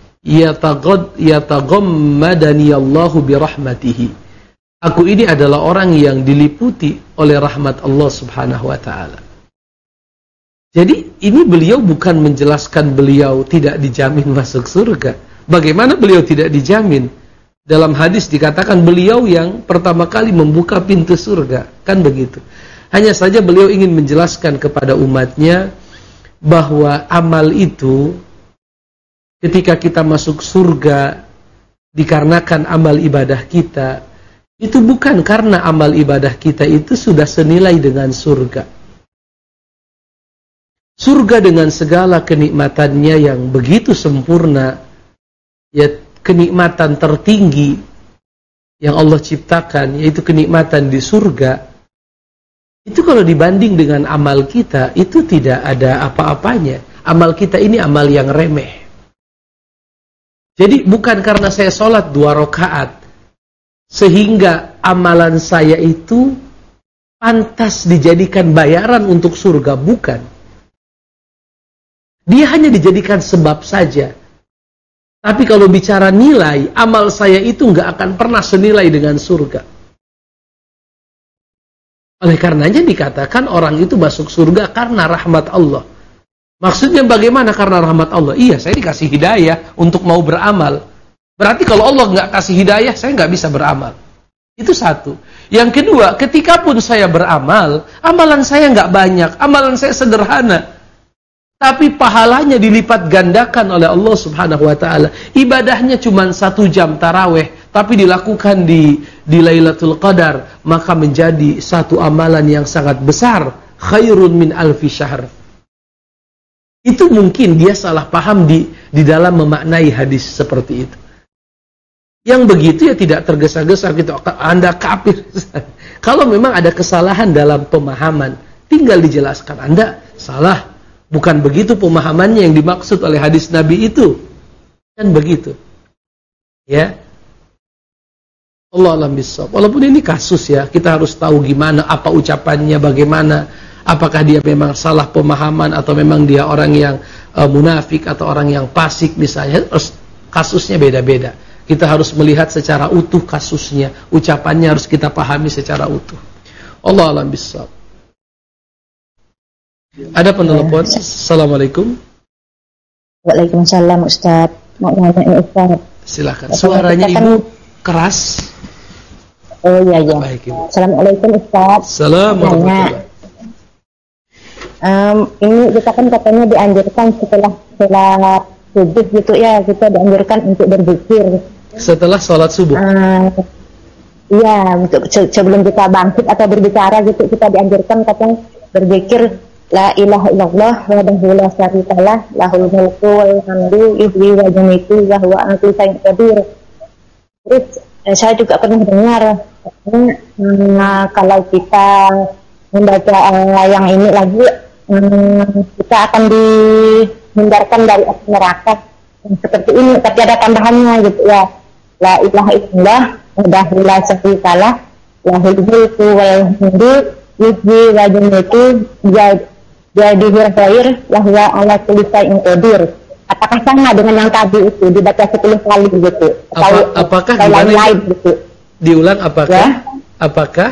yataghammadani Allahu birahmatihi. Aku ini adalah orang yang diliputi oleh rahmat Allah Subhanahu wa taala. Jadi ini beliau bukan menjelaskan beliau tidak dijamin masuk surga. Bagaimana beliau tidak dijamin? Dalam hadis dikatakan beliau yang pertama kali membuka pintu surga, kan begitu. Hanya saja beliau ingin menjelaskan kepada umatnya bahwa amal itu, ketika kita masuk surga dikarenakan amal ibadah kita, itu bukan karena amal ibadah kita itu sudah senilai dengan surga. Surga dengan segala kenikmatannya yang begitu sempurna, ya, kenikmatan tertinggi yang Allah ciptakan, yaitu kenikmatan di surga. Itu kalau dibanding dengan amal kita, itu tidak ada apa-apanya. Amal kita ini amal yang remeh. Jadi bukan karena saya sholat dua rakaat sehingga amalan saya itu pantas dijadikan bayaran untuk surga, bukan. Dia hanya dijadikan sebab saja. Tapi kalau bicara nilai, amal saya itu nggak akan pernah senilai dengan surga. Oleh karenanya dikatakan orang itu masuk surga karena rahmat Allah. Maksudnya bagaimana karena rahmat Allah? Iya, saya dikasih hidayah untuk mau beramal. Berarti kalau Allah nggak kasih hidayah, saya nggak bisa beramal. Itu satu. Yang kedua, ketika pun saya beramal, amalan saya nggak banyak, amalan saya sederhana. Tapi pahalanya dilipat gandakan oleh Allah Subhanahu wa taala. Ibadahnya cuma satu jam taraweh, tapi dilakukan di di Lailatul Qadar, maka menjadi satu amalan yang sangat besar, khairun min alfi syahr. Itu mungkin dia salah paham di di dalam memaknai hadis seperti itu. Yang begitu ya tidak tergesa-gesa gitu, Anda kafir. Kalau memang ada kesalahan dalam pemahaman, tinggal dijelaskan, Anda salah. Bukan begitu pemahamannya yang dimaksud oleh hadis Nabi itu. Kan begitu. Ya. Allah alam bissawab. Walaupun ini kasus ya, kita harus tahu gimana, apa ucapannya, bagaimana, apakah dia memang salah pemahaman atau memang dia orang yang uh, munafik atau orang yang fasik misalnya. Kasusnya beda-beda. Kita harus melihat secara utuh kasusnya, ucapannya harus kita pahami secara utuh. Allah alam bissawab. Ada penelpon. Assalamualaikum. Waalaikumsalam Ustaz. Mau nanya Ustaz. Silakan. Suaranya Ibu keras. Oh iya iya. Baik, Ibu. Assalamualaikum Ustaz. Assalamualaikum. Um, ini kita kan katanya dianjurkan setelah setelah subuh gitu ya, kita dianjurkan untuk berzikir. Setelah sholat subuh. Uh, iya, untuk se sebelum kita bangkit atau berbicara gitu, kita dianjurkan katanya berzikir. La ilaha illallah wahdahu la syarikalah lahul mulku wal hamdu yuhyi wa yumiitu wa huwa ala kulli syai'in qadir. Terus eh, saya juga pernah dengar hmm, kalau kita membaca uh, yang ini lagi hmm, kita akan dihindarkan dari api neraka seperti ini, tapi ada tambahannya gitu ya. La ilaha illallah wahdahu la syarikalah lahul mulku wal hamdu yuhyi wa yumiitu jadi hirfair lahwa ala kulli syai'in qadir. Apakah sama dengan yang tadi itu dibaca sepuluh kali gitu? Atau Apa, apakah gimana lain gitu? Diulang apakah? Ya? Apakah?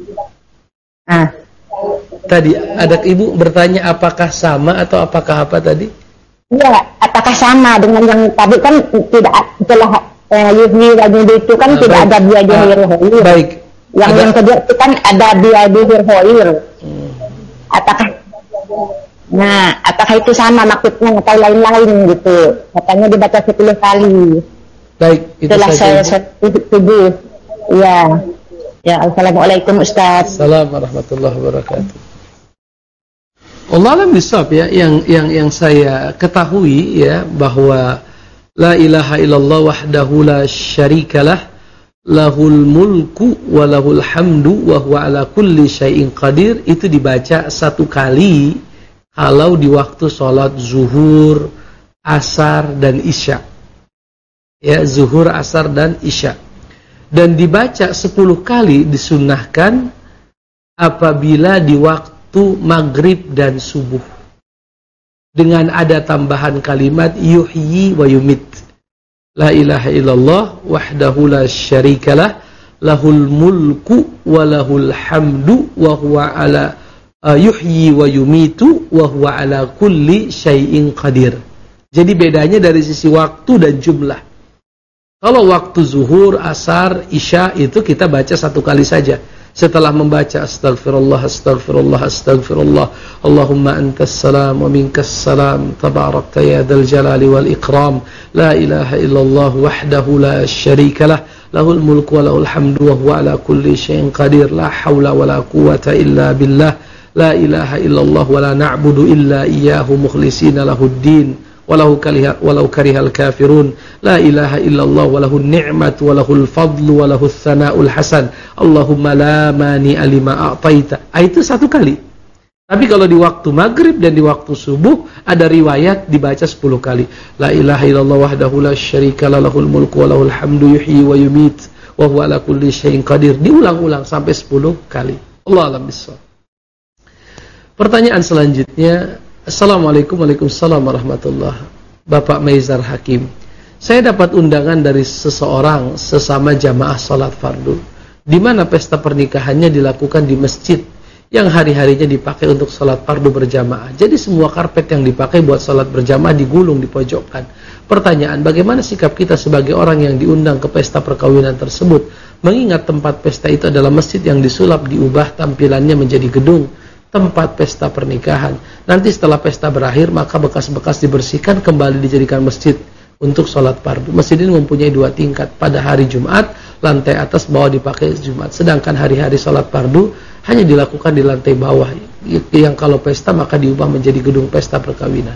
Ah. Tadi ada Ibu bertanya apakah sama atau apakah apa tadi? Iya, apakah sama dengan yang tadi kan tidak setelah eh, yuhyi wa yumiitu itu kan ah, tidak baik. Ada dia ah, hirfair. Baik. Yang ada. Yang kedua itu kan ada dia hirfair. Hmm. Apakah Nah, apakah itu sama maksudnya atau lain-lain gitu? Katanya dibaca sepuluh kali. Baik, itu setelah saja. Setelah saya subuh. Ya. Ya, assalamualaikum Ustaz. Assalamualaikum warahmatullahi wabarakatuh. Allah alam bisawab ya, yang yang yang saya ketahui ya bahwa la ilaha illallah wahdahu la syarikalah lahul mulku wa lahul hamdu wa huwa ala kulli syai'in qadir, itu dibaca satu kali kalau di waktu sholat zuhur, asar, dan isya. Ya, zuhur, asar, dan isya. Dan dibaca sepuluh kali disunnahkan apabila di waktu maghrib dan subuh. Dengan ada tambahan kalimat yuhyi wa yumit. La ilaha illallah wahdahu la syarikalah lahul mulku wa lahul hamdu wa huwa ala Uh, yuhyi wa yumitu wa huwa ala kulli syai'in qadir. Jadi bedanya dari sisi waktu dan jumlah. Kalau waktu zuhur, asar, isya itu kita baca satu kali saja. Setelah membaca astaghfirullah, astaghfirullah, astaghfirullah, Allahumma antas salam wa minkas salam, tabarakta ya dzal jalali wal ikram, la ilaha illallah wahdahu la syarikalah, lahul mulku wa lahul hamdu wa huwa ala kulli syai'in qadir, la haula wa la quwwata illa billah. La ilaha illallah wa la na'budu illa iyyahu mukhlishina lahuddin walau kariha walau karihal kafirun. La ilaha illallah wa lahun ni'matu wa lahul fadlu wa lahus sana'ul hasan. Allahumma la mani'a lima a'taita. Itu satu kali. Tapi kalau di waktu maghrib dan di waktu subuh ada riwayat dibaca sepuluh kali. La ilaha illallah wahdahu la syarika lahul mulku wa lahul hamdu yuhyi wa yumit wa huwa ala kulli syai'in qadir. Diulang-ulang sampai sepuluh kali. Allah alam bissawab. Pertanyaan selanjutnya, Assalamualaikum Waalaikumsalam warahmatullahi Bapak Maizar Hakim, saya dapat undangan dari seseorang sesama jamaah salat fardu, di mana pesta pernikahannya dilakukan di masjid yang hari-harinya dipakai untuk salat fardu berjamaah. Jadi semua karpet yang dipakai buat salat berjamaah digulung di pojokan. Pertanyaan, bagaimana sikap kita sebagai orang yang diundang ke pesta perkawinan tersebut? mengingat tempat pesta itu adalah masjid yang disulap, diubah tampilannya menjadi gedung, tempat pesta pernikahan. Nanti setelah pesta berakhir, maka bekas-bekas dibersihkan, kembali dijadikan masjid untuk sholat fardu. Masjid ini mempunyai dua tingkat. Pada hari Jumat, lantai atas bawah dipakai Jumat. Sedangkan hari-hari sholat fardu hanya dilakukan di lantai bawah. Yang kalau pesta maka diubah menjadi gedung pesta perkawinan.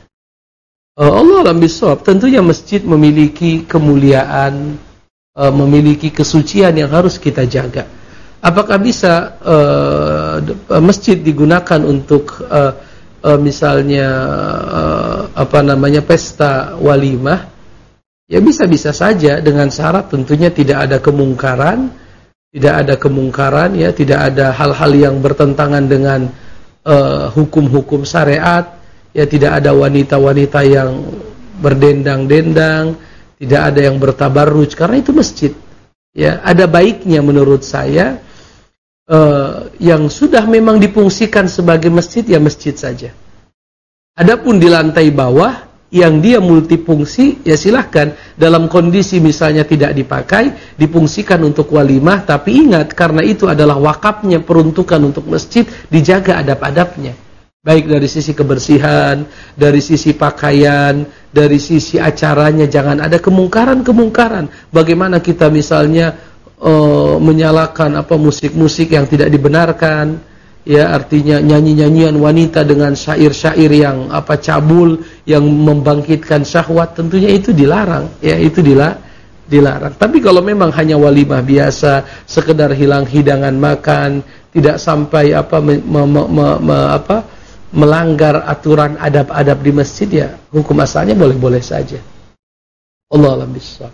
Allah alam bisawab, tentunya masjid memiliki kemuliaan, memiliki kesucian yang harus kita jaga. Apakah bisa uh, masjid digunakan untuk uh, uh, misalnya uh, apa namanya pesta walimah? Ya bisa-bisa saja, dengan syarat tentunya tidak ada kemungkaran, tidak ada kemungkaran ya, tidak ada hal-hal yang bertentangan dengan uh, hukum-hukum syariat. Ya, tidak ada wanita-wanita yang berdendang-dendang, tidak ada yang bertabarruj, karena itu masjid. Ya, ada baiknya menurut saya uh, yang sudah memang difungsikan sebagai masjid, ya masjid saja. Adapun di lantai bawah yang dia multifungsi, ya silahkan. Dalam kondisi misalnya tidak dipakai, difungsikan untuk walimah, tapi ingat, karena itu adalah wakafnya, peruntukan untuk masjid, dijaga adab-adabnya. Baik dari sisi kebersihan, dari sisi pakaian, dari sisi acaranya, jangan ada kemungkaran-kemungkaran. Bagaimana kita misalnya uh, menyalakan apa musik-musik yang tidak dibenarkan, ya artinya nyanyi-nyanyian wanita dengan syair-syair yang apa cabul, yang membangkitkan syahwat, tentunya itu dilarang. Ya itu dilarang. dilarang. Tapi kalau memang hanya walimah biasa, sekedar hilang hidangan makan, tidak sampai apa me, me, me, me, apa melanggar aturan adab-adab di masjid, ya hukum asalnya boleh-boleh saja. Allah alam bissawab.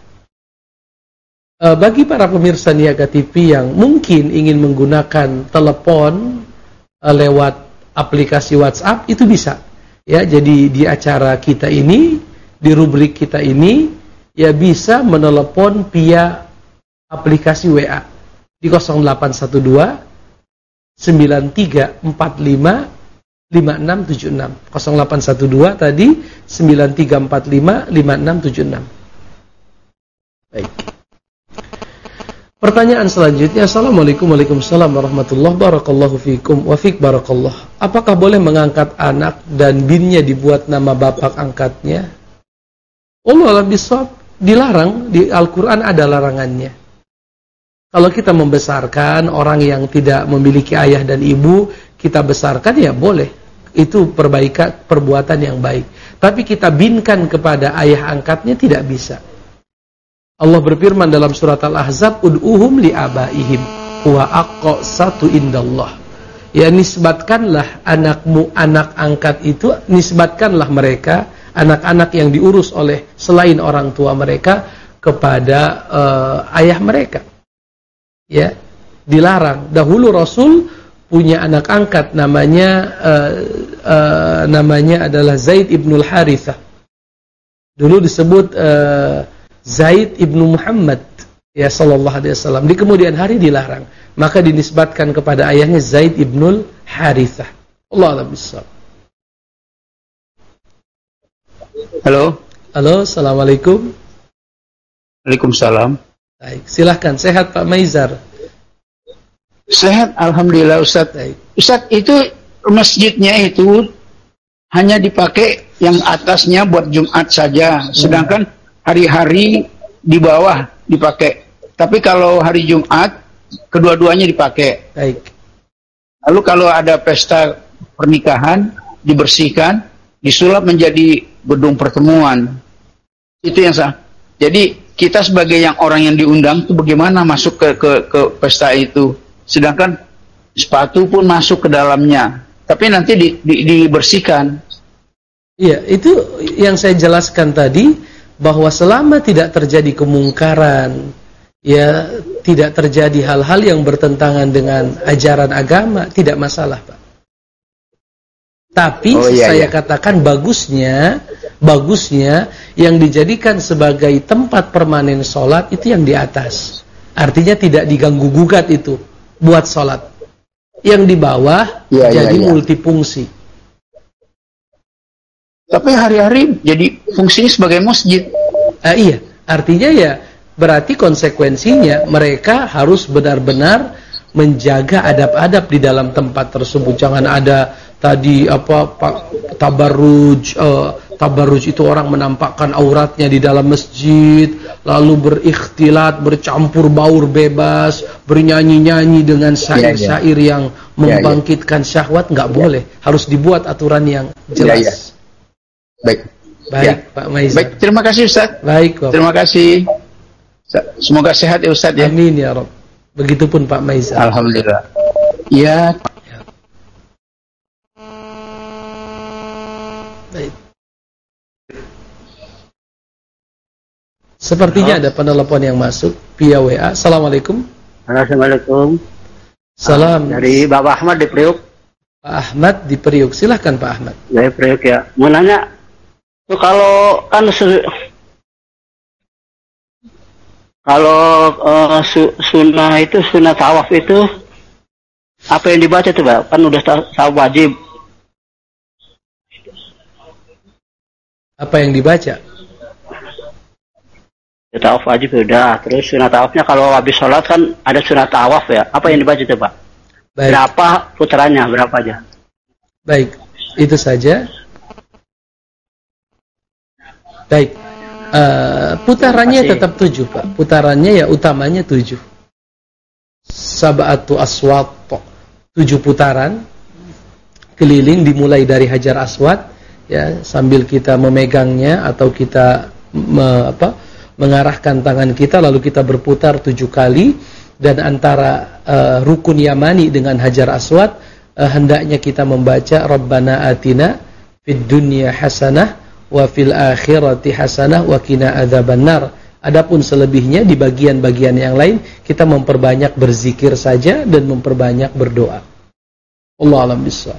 E, bagi para pemirsa Niaga T V yang mungkin ingin menggunakan telepon e, lewat aplikasi WhatsApp, itu bisa. Ya, jadi di acara kita ini, di rubrik kita ini, ya bisa menelepon via aplikasi W A di nol delapan satu dua sembilan tiga empat lima lima enam tujuh enam. nol delapan satu dua tadi sembilan tiga empat lima lima enam tujuh enam. Baik. Pertanyaan selanjutnya, Assalamualaikum Waalaikumsalam warahmatullahi barakallahu fikum wa fik barakallah. Apakah boleh mengangkat anak dan binnya dibuat nama bapak angkatnya? Allah alam bisawab, dilarang, di Al-Quran ada larangannya. Kalau kita membesarkan orang yang tidak memiliki ayah dan ibu, kita besarkan, ya boleh. Itu perbaikan, perbuatan yang baik. Tapi kita binkan kepada ayah angkatnya, tidak bisa. Allah berfirman dalam surat Al-Ahzab, ud'uhum li'abaihim wa aqsatu indallah. Ya, nisbatkanlah anakmu, anak angkat itu, nisbatkanlah mereka, anak-anak yang diurus oleh selain orang tua mereka, kepada uh, ayah mereka. Ya, dilarang. Dahulu Rasul punya anak angkat, namanya uh, uh, namanya adalah Zaid ibnul Harithah. Dulu disebut uh, Zaid ibnu Muhammad, ya sallallahu alaihi wasallam. Di kemudian hari dilarang, maka dinisbatkan kepada ayahnya Zaid ibnul Harithah. Allah a'lam bishawab. Halo. Halo, assalamualaikum. Waalaikumsalam. Baik, silahkan. Sehat Pak Maizar? Sehat, alhamdulillah Ustaz. Baik. Ustaz, itu masjidnya itu hanya dipakai yang atasnya buat Jumat saja, sedangkan hari-hari di bawah dipakai. Tapi kalau hari Jumat, kedua-duanya dipakai. Baik. Lalu kalau ada pesta pernikahan, dibersihkan, disulap menjadi gedung pertemuan. Itu yang sah. Jadi kita sebagai yang orang yang diundang itu bagaimana masuk ke ke, ke pesta itu? Sedangkan sepatu pun masuk ke dalamnya, tapi nanti di, di, dibersihkan. Iya, itu yang saya jelaskan tadi, bahwa selama tidak terjadi kemungkaran, ya tidak terjadi hal-hal yang bertentangan dengan ajaran agama, tidak masalah, Pak. Tapi oh, iya, saya iya. katakan bagusnya, bagusnya yang dijadikan sebagai tempat permanen sholat itu yang di atas. Artinya tidak diganggu gugat itu buat sholat. Yang di bawah iya, jadi iya, iya. multifungsi. Tapi hari-hari jadi fungsinya sebagai masjid. Uh, iya, artinya ya Berarti konsekuensinya mereka harus benar-benar menjaga adab-adab di dalam tempat tersebut. Jangan ada tadi apa tabarruj, uh, tabarruj itu orang menampakkan auratnya di dalam masjid, lalu berikhtilat, bercampur baur bebas, bernyanyi-nyanyi dengan syair-syair yang membangkitkan syahwat, nggak boleh. Harus dibuat aturan yang jelas. Ya, ya. Baik. Baik, ya. Pak Maizar. Baik, terima kasih Ustaz. Baik, Bapak. Terima kasih. Semoga sehat ya Ustaz ya. Amin ya Rabb. Begitupun Pak Maizar. Alhamdulillah. Ya. Baik. Sepertinya ada penelepon yang masuk via W A. Assalamualaikum. Assalamualaikum. Salam. Dari Bapak Ahmad di Priuk. Pak Ahmad di Priuk. Silahkan Pak Ahmad. Dari Priuk ya. Mau nanya, tuh kalau kan kalau uh, su sunnah itu sunnah tawaf itu apa yang dibaca tuh Pak? Kan udah tahu wajib. Apa yang dibaca? Ya, tawaf wajib udah. Terus sunnah tawafnya kalau habis sholat kan ada sunnah tawaf ya. Apa yang dibaca tuh Pak? Baik. Berapa putarannya? Berapa aja? Baik, itu saja. Baik. Uh, putarannya tetap tujuh Pak. Putarannya ya utamanya tujuh. Sab'atu aswat, tujuh putaran keliling dimulai dari Hajar Aswad ya, sambil kita memegangnya atau kita me, apa, mengarahkan tangan kita lalu kita berputar tujuh kali, dan antara uh, rukun Yamani dengan Hajar Aswad uh, hendaknya kita membaca Rabbana atina fid dunya hasanah wa fil akhirati hasanah wa qina adzabannar. Adapun selebihnya di bagian-bagian yang lain kita memperbanyak berzikir saja dan memperbanyak berdoa. Allah alam bissawab.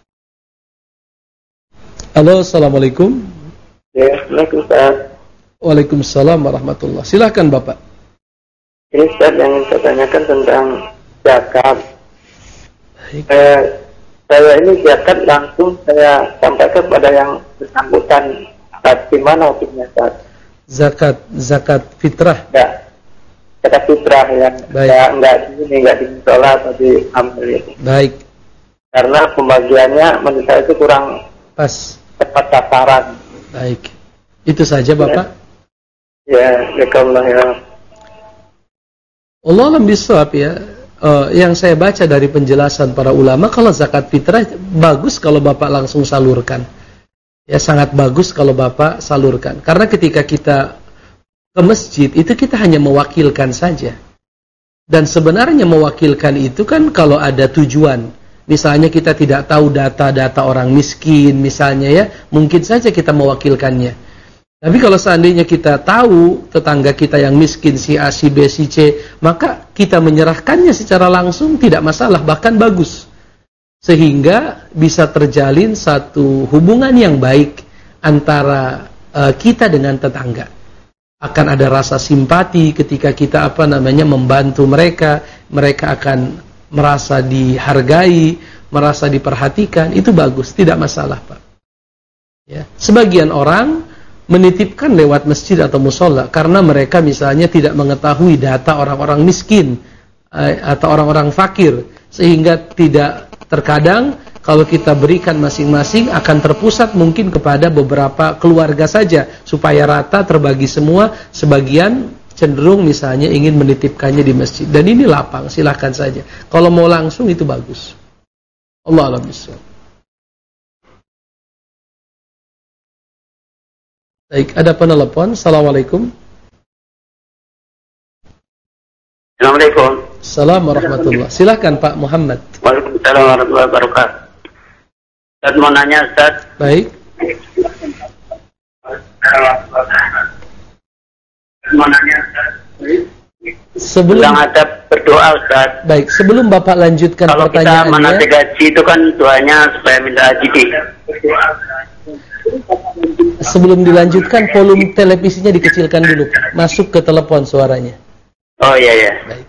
Halo, assalamualaikum. Ya, Waalaikumsalam. Waalaikumsalam warahmatullah. Silakan Bapak. Ini Ustaz yang ingin saya tanyakan tentang zakat. Eh, saya ini zakat langsung saya sampaikan kepada yang bersangkutan. Bagaimana hukumnya Ustaz? Zakat, zakat fitrah. Ya, zakat fitrah yang ya, enggak di sini, enggak di musola atau di ambil itu. Baik. Karena pembagiannya menurut saya itu kurang pas, tepat sasaran. Baik. Itu saja Bapak. Ya, ya Allah ya. Allah alam bisawab ya. Uh, yang saya baca dari penjelasan para ulama, kalau zakat fitrah bagus kalau Bapak langsung salurkan. Ya, sangat bagus kalau Bapak salurkan. Karena ketika kita ke masjid, itu kita hanya mewakilkan saja. Dan sebenarnya mewakilkan itu kan kalau ada tujuan. Misalnya kita tidak tahu data-data orang miskin, misalnya ya, mungkin saja kita mewakilkannya. Tapi kalau seandainya kita tahu tetangga kita yang miskin, si A, si B, si C, maka kita menyerahkannya secara langsung tidak masalah, bahkan bagus. Sehingga bisa terjalin satu hubungan yang baik antara uh, kita dengan tetangga. Akan ada rasa simpati ketika kita apa namanya membantu mereka, mereka akan merasa dihargai, merasa diperhatikan, itu bagus, tidak masalah Pak. Ya. Sebagian orang menitipkan lewat masjid atau musola karena mereka misalnya tidak mengetahui data orang-orang miskin uh, atau orang-orang fakir, sehingga tidak terkadang kalau kita berikan masing-masing akan terpusat mungkin kepada beberapa keluarga saja supaya rata terbagi semua, sebagian cenderung misalnya ingin menitipkannya di masjid, dan ini lapang, silahkan saja. Kalau mau langsung itu bagus. Allah a'lam bishawab. Baik, ada penelpon. Assalamualaikum. Assalamualaikum. Assalamualaikum warahmatullah. Silahkan Pak Muhammad. Waalaikumsalam warahmatullahi wabarakatuh. Ustaz mau nanya Ustaz. Baik. Mau nanya Ustaz. Sebelum yang ada berdoa Ustaz. Baik, sebelum Bapak lanjutkan kalau pertanyaannya. Kalau kita manasik haji itu kan doanya supaya minta haji. Sebelum dilanjutkan, volume televisinya dikecilkan dulu, Pak. Masuk ke telepon suaranya. Oh iya ya. Baik.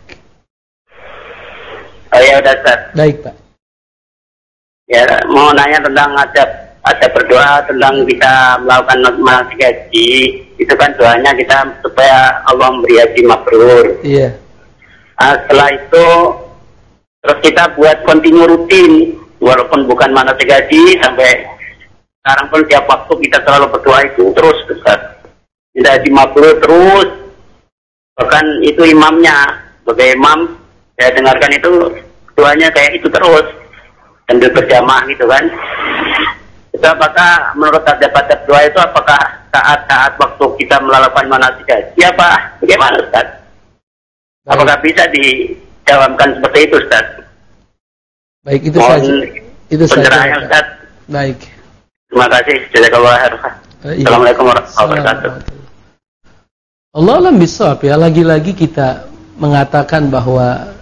Oh ya udah Ustaz. Baik Pak. Ya mau nanya tentang adab ada berdoa tentang kita melakukan manasik haji, itu kan doanya kita supaya Allah memberi haji mabrur. Iya. Nah, setelah itu terus kita buat kontinu rutin, walaupun bukan manasik haji, sampai sekarang pun tiap waktu kita selalu berdoa itu terus, Ustaz. Kita haji mabrur terus. Bahkan itu imamnya, sebagai imam, saya dengarkan itu doanya kayak itu terus, sambil berjamaah gitu kan. Itu apakah menurut adab-adab doa itu apakah saat-saat waktu kita melakukan manasik haji apa bagaimana, Ustaz? Apakah bisa dijawabkan seperti itu, Ustaz? Baik, itu Mohon saja. Itu saja, Ustaz. Baik. Terima kasih. Jazakallahu khairan. Assalamualaikum warahmatullahi wabarakatuh. Allah alam bisawab ya, lagi-lagi kita mengatakan bahwa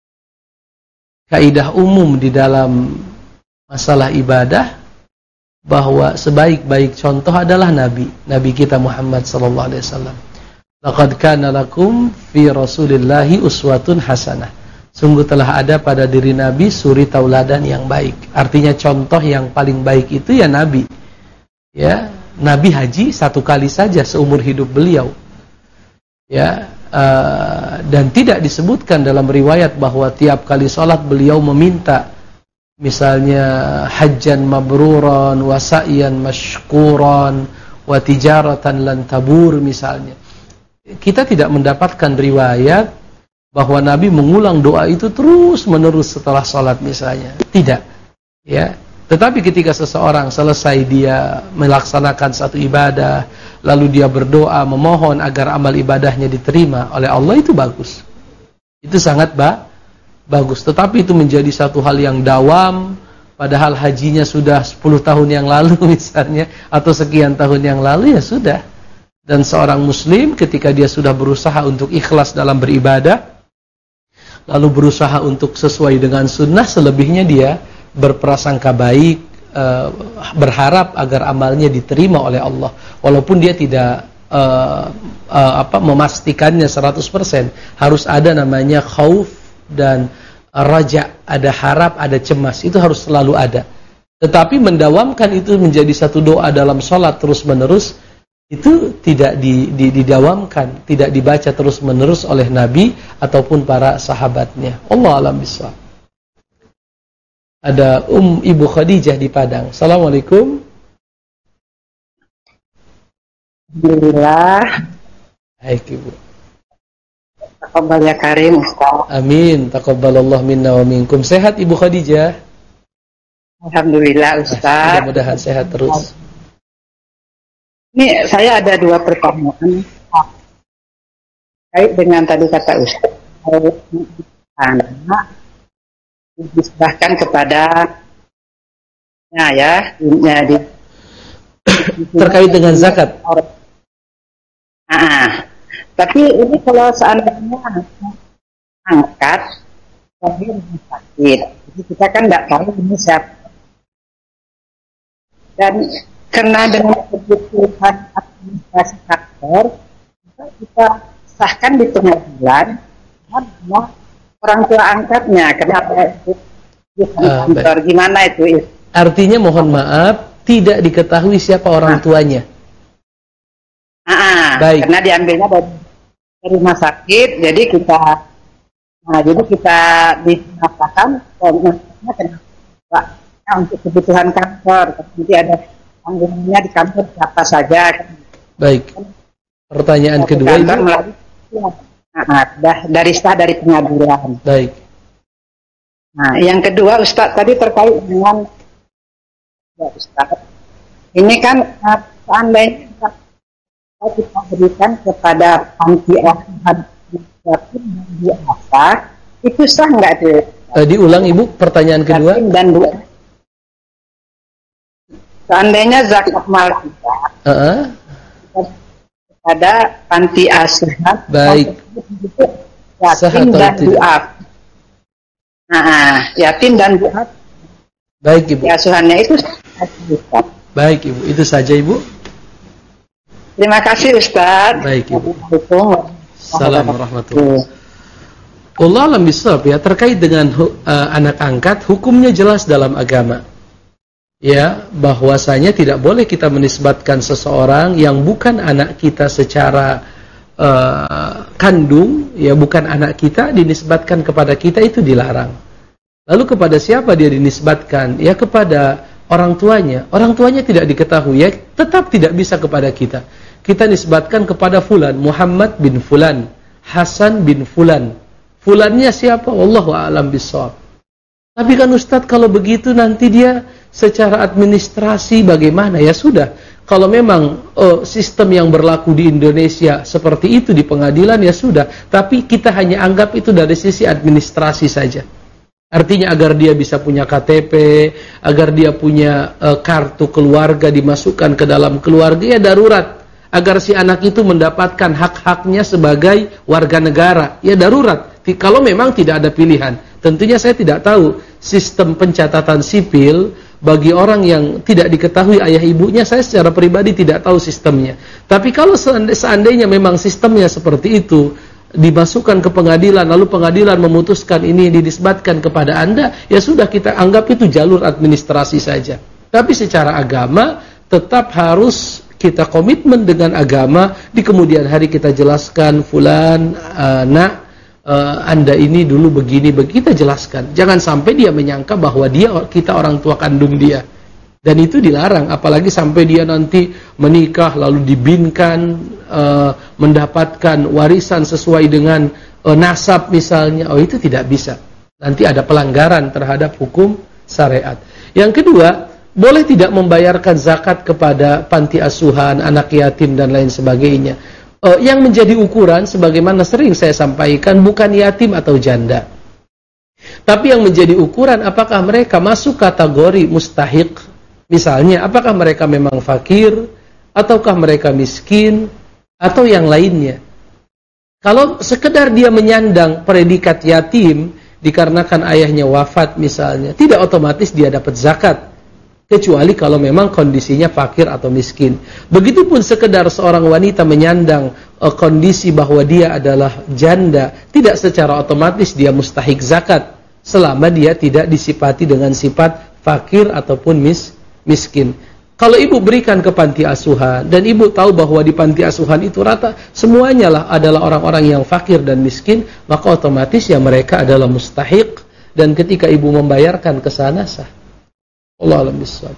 kaidah umum di dalam masalah ibadah bahwa sebaik-baik contoh adalah Nabi, Nabi kita Muhammad sallallahu alaihi wasallam. Laqad kana lakum fi Rasulillahi uswatun hasanah. Sungguh telah ada pada diri Nabi suri tauladan yang baik. Artinya contoh yang paling baik itu ya Nabi. Ya, Nabi haji satu kali saja seumur hidup beliau. Ya, uh, dan tidak disebutkan dalam riwayat bahwa tiap kali sholat beliau meminta misalnya hajjan mabruran wa sa'yan mashkuran wa tijaratan lan tabur misalnya. Kita tidak mendapatkan riwayat bahwa Nabi mengulang doa itu terus menerus setelah sholat misalnya. Tidak. Ya. Tetapi ketika seseorang selesai dia melaksanakan satu ibadah, lalu dia berdoa memohon agar amal ibadahnya diterima oleh Allah, itu bagus. Itu sangat ba bagus. Tetapi itu menjadi satu hal yang dawam, padahal hajinya sudah sepuluh tahun yang lalu misalnya, atau sekian tahun yang lalu, ya sudah. Dan seorang muslim ketika dia sudah berusaha untuk ikhlas dalam beribadah, lalu berusaha untuk sesuai dengan sunnah, selebihnya dia berprasangka baik, uh, berharap agar amalnya diterima oleh Allah, walaupun dia tidak uh, uh, apa memastikannya seratus persen. Harus ada namanya khauf dan raja, ada harap, ada cemas, itu harus selalu ada. Tetapi mendawamkan itu menjadi satu doa dalam sholat terus menerus, itu tidak di, di, didawamkan, tidak dibaca terus menerus oleh Nabi ataupun para sahabatnya. Allah alam bisawab. Ada Um Ibu Khadijah di Padang. Assalamualaikum. Alhamdulillah. Baik Ibu. Taqabbal ya karim Ustaz. Amin. Taqabbalallah minna wa minkum. Sehat Ibu Khadijah? Alhamdulillah Ustaz. Mudah-mudahan sehat terus. Ini saya ada dua pertanyaan kait dengan tadi kata Ustaz. Anak disebahkan kepada nah ya, ya di, terkait dengan zakat. Nah, tapi ini kalau seandainya angkat tapi sakit, jadi kita kan tidak tahu ini siapa, dan kena dengan kebutuhan administrasi kantor, kita sahkan di pengadilan karena orang tua angkatnya, kenapa itu di kantor, uh, gimana itu? Artinya mohon maaf, tidak diketahui siapa orang nah. tuanya. Ah, baik. Karena diambilnya dari, dari rumah sakit, jadi kita, nah jadi kita dikatakan, maksudnya kenapa untuk kebutuhan kantor, jadi ada tanggungannya di kantor siapa saja. Baik. Pertanyaan nah, kedua itu. Melalui, Nah, dari sah dari pengadilan. Baik. Nah, yang kedua Ustaz tadi terkait dengan ya Ustaz. Ini kan seandainya kita berikan kepada panti asuhan yatim dan duafa, itu sah nggak tuh? Uh, diulang Ibu pertanyaan kedua. Dan dua. Seandainya zakat mal kita. Uh-uh. Pada panti asuhan, baik, yatim dan duafa. Nah, yatim dan duafa. Baik Ibu. Asuhannya itu. Baik Ibu, itu saja Ibu. Terima kasih Ustaz. Baik Ibu. Assalamualaikum warahmatullahi wabarakatuh. Allah alam bisawab ya, terkait dengan uh, anak angkat, hukumnya jelas dalam agama. ya, bahwasanya tidak boleh kita menisbatkan seseorang yang bukan anak kita secara uh, kandung, ya bukan anak kita, dinisbatkan kepada kita, itu dilarang. Lalu kepada siapa dia dinisbatkan? Ya kepada orang tuanya. Orang tuanya tidak diketahui, ya tetap tidak bisa kepada kita. Kita nisbatkan kepada fulan, Muhammad bin fulan, Hasan bin fulan. Fulannya siapa? Wallahu a'lam bishawab. Tapi kan Ustadz, kalau begitu nanti dia secara administrasi bagaimana? Ya sudah, kalau memang oh, sistem yang berlaku di Indonesia seperti itu di pengadilan, ya sudah. Tapi kita hanya anggap itu dari sisi administrasi saja. Artinya agar dia bisa punya K T P, agar dia punya uh, kartu keluarga dimasukkan ke dalam keluarga, ya darurat. Agar si anak itu mendapatkan hak-haknya sebagai warga negara, ya darurat. Kalau memang tidak ada pilihan. Tentunya saya tidak tahu sistem pencatatan sipil bagi orang yang tidak diketahui ayah ibunya, saya secara pribadi tidak tahu sistemnya. Tapi kalau seandainya memang sistemnya seperti itu, dimasukkan ke pengadilan, lalu pengadilan memutuskan ini dinisbatkan kepada Anda, ya sudah, kita anggap itu jalur administrasi saja. Tapi secara agama tetap harus kita komitmen dengan agama. Di kemudian hari kita jelaskan, fulan, uh, nak, uh, Anda ini dulu begini, begini, kita jelaskan. Jangan sampai dia menyangka bahwa dia kita orang tua kandung dia. Dan itu dilarang, apalagi sampai dia nanti menikah lalu dibinkan, uh, mendapatkan warisan sesuai dengan uh, nasab misalnya. Oh, itu tidak bisa. Nanti ada pelanggaran terhadap hukum syariat. Yang kedua, boleh tidak membayarkan zakat kepada panti asuhan, anak yatim dan lain sebagainya. Uh, yang menjadi ukuran, sebagaimana sering saya sampaikan, bukan yatim atau janda. Tapi yang menjadi ukuran, apakah mereka masuk kategori mustahiq. Misalnya, apakah mereka memang fakir, ataukah mereka miskin, atau yang lainnya. Kalau sekedar dia menyandang predikat yatim, dikarenakan ayahnya wafat misalnya, tidak otomatis dia dapat zakat. Kecuali kalau memang kondisinya fakir atau miskin. Begitupun sekedar seorang wanita menyandang uh, kondisi bahwa dia adalah janda, tidak secara otomatis dia mustahik zakat, selama dia tidak disifati dengan sifat fakir ataupun mis, miskin. Kalau ibu berikan ke panti asuhan, dan ibu tahu bahwa di panti asuhan itu rata semuanya lah adalah orang-orang yang fakir dan miskin, maka otomatis ya mereka adalah mustahik, dan ketika ibu membayarkan ke sana sah. Allah alam bisawab.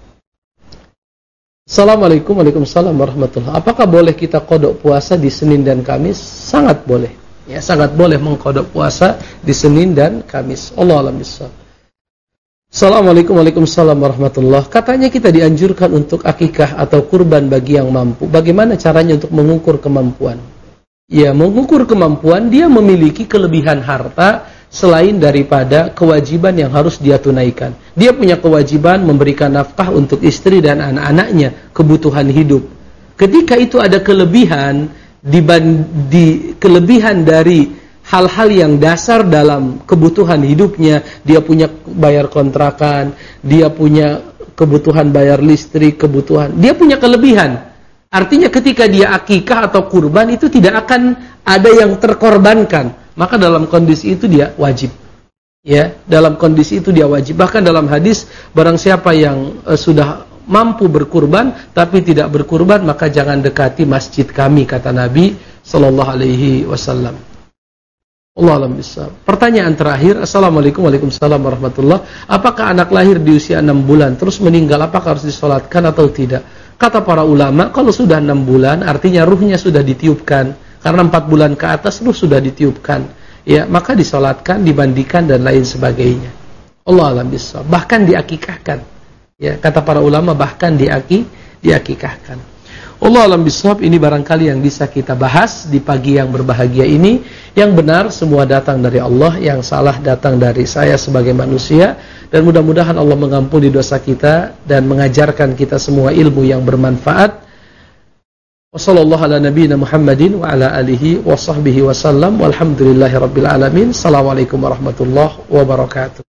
Assalamualaikum Waalaikumsalam warahmatullahi. Apakah boleh kita qodok puasa di Senin dan Kamis? Sangat boleh. Ya, sangat boleh mengqodok puasa di Senin dan Kamis. Allah alam bisawab. Assalamualaikum Waalaikumsalam warahmatullahi. Katanya kita dianjurkan untuk akikah atau kurban bagi yang mampu. Bagaimana caranya untuk mengukur kemampuan? Ya, mengukur kemampuan, dia memiliki kelebihan harta selain daripada kewajiban yang harus dia tunaikan. Dia punya kewajiban memberikan nafkah untuk istri dan anak-anaknya, kebutuhan hidup. Ketika itu ada kelebihan, di, di kelebihan dari hal-hal yang dasar dalam kebutuhan hidupnya, dia punya bayar kontrakan, dia punya kebutuhan bayar listrik, kebutuhan, dia punya kelebihan. Artinya ketika dia akikah atau kurban, itu tidak akan ada yang terkorbankan. Maka dalam kondisi itu dia wajib. Ya, dalam kondisi itu dia wajib. Bahkan dalam hadis, barang siapa yang uh, sudah mampu berkurban tapi tidak berkurban, maka jangan dekati masjid kami, kata Nabi sallallahu alaihi wasallam. Allah alam bisawab. Pertanyaan terakhir. Assalamualaikum Waalaikumsalam warahmatullahi. Apakah anak lahir di usia enam bulan terus meninggal, apakah harus disolatkan atau tidak? Kata para ulama, kalau sudah enam bulan artinya ruhnya sudah ditiupkan. Karena empat bulan ke atas ruh sudah ditiupkan, ya maka disolatkan, dimandikan dan lain sebagainya. Allah alam bisawab. Bahkan diakikahkan, ya kata para ulama, bahkan diaki, diakikahkan. Allah alam bisawab. Ini barangkali yang bisa kita bahas di pagi yang berbahagia ini. Yang benar semua datang dari Allah, yang salah datang dari saya sebagai manusia. Dan mudah-mudahan Allah mengampuni dosa kita dan mengajarkan kita semua ilmu yang bermanfaat. Wassallallahu ala nabiyyina Muhammadin wa ala alihi wa sahbihi wa sallam walhamdulillahi rabbil alamin. Assalamualaikum warahmatullahi wabarakatuh.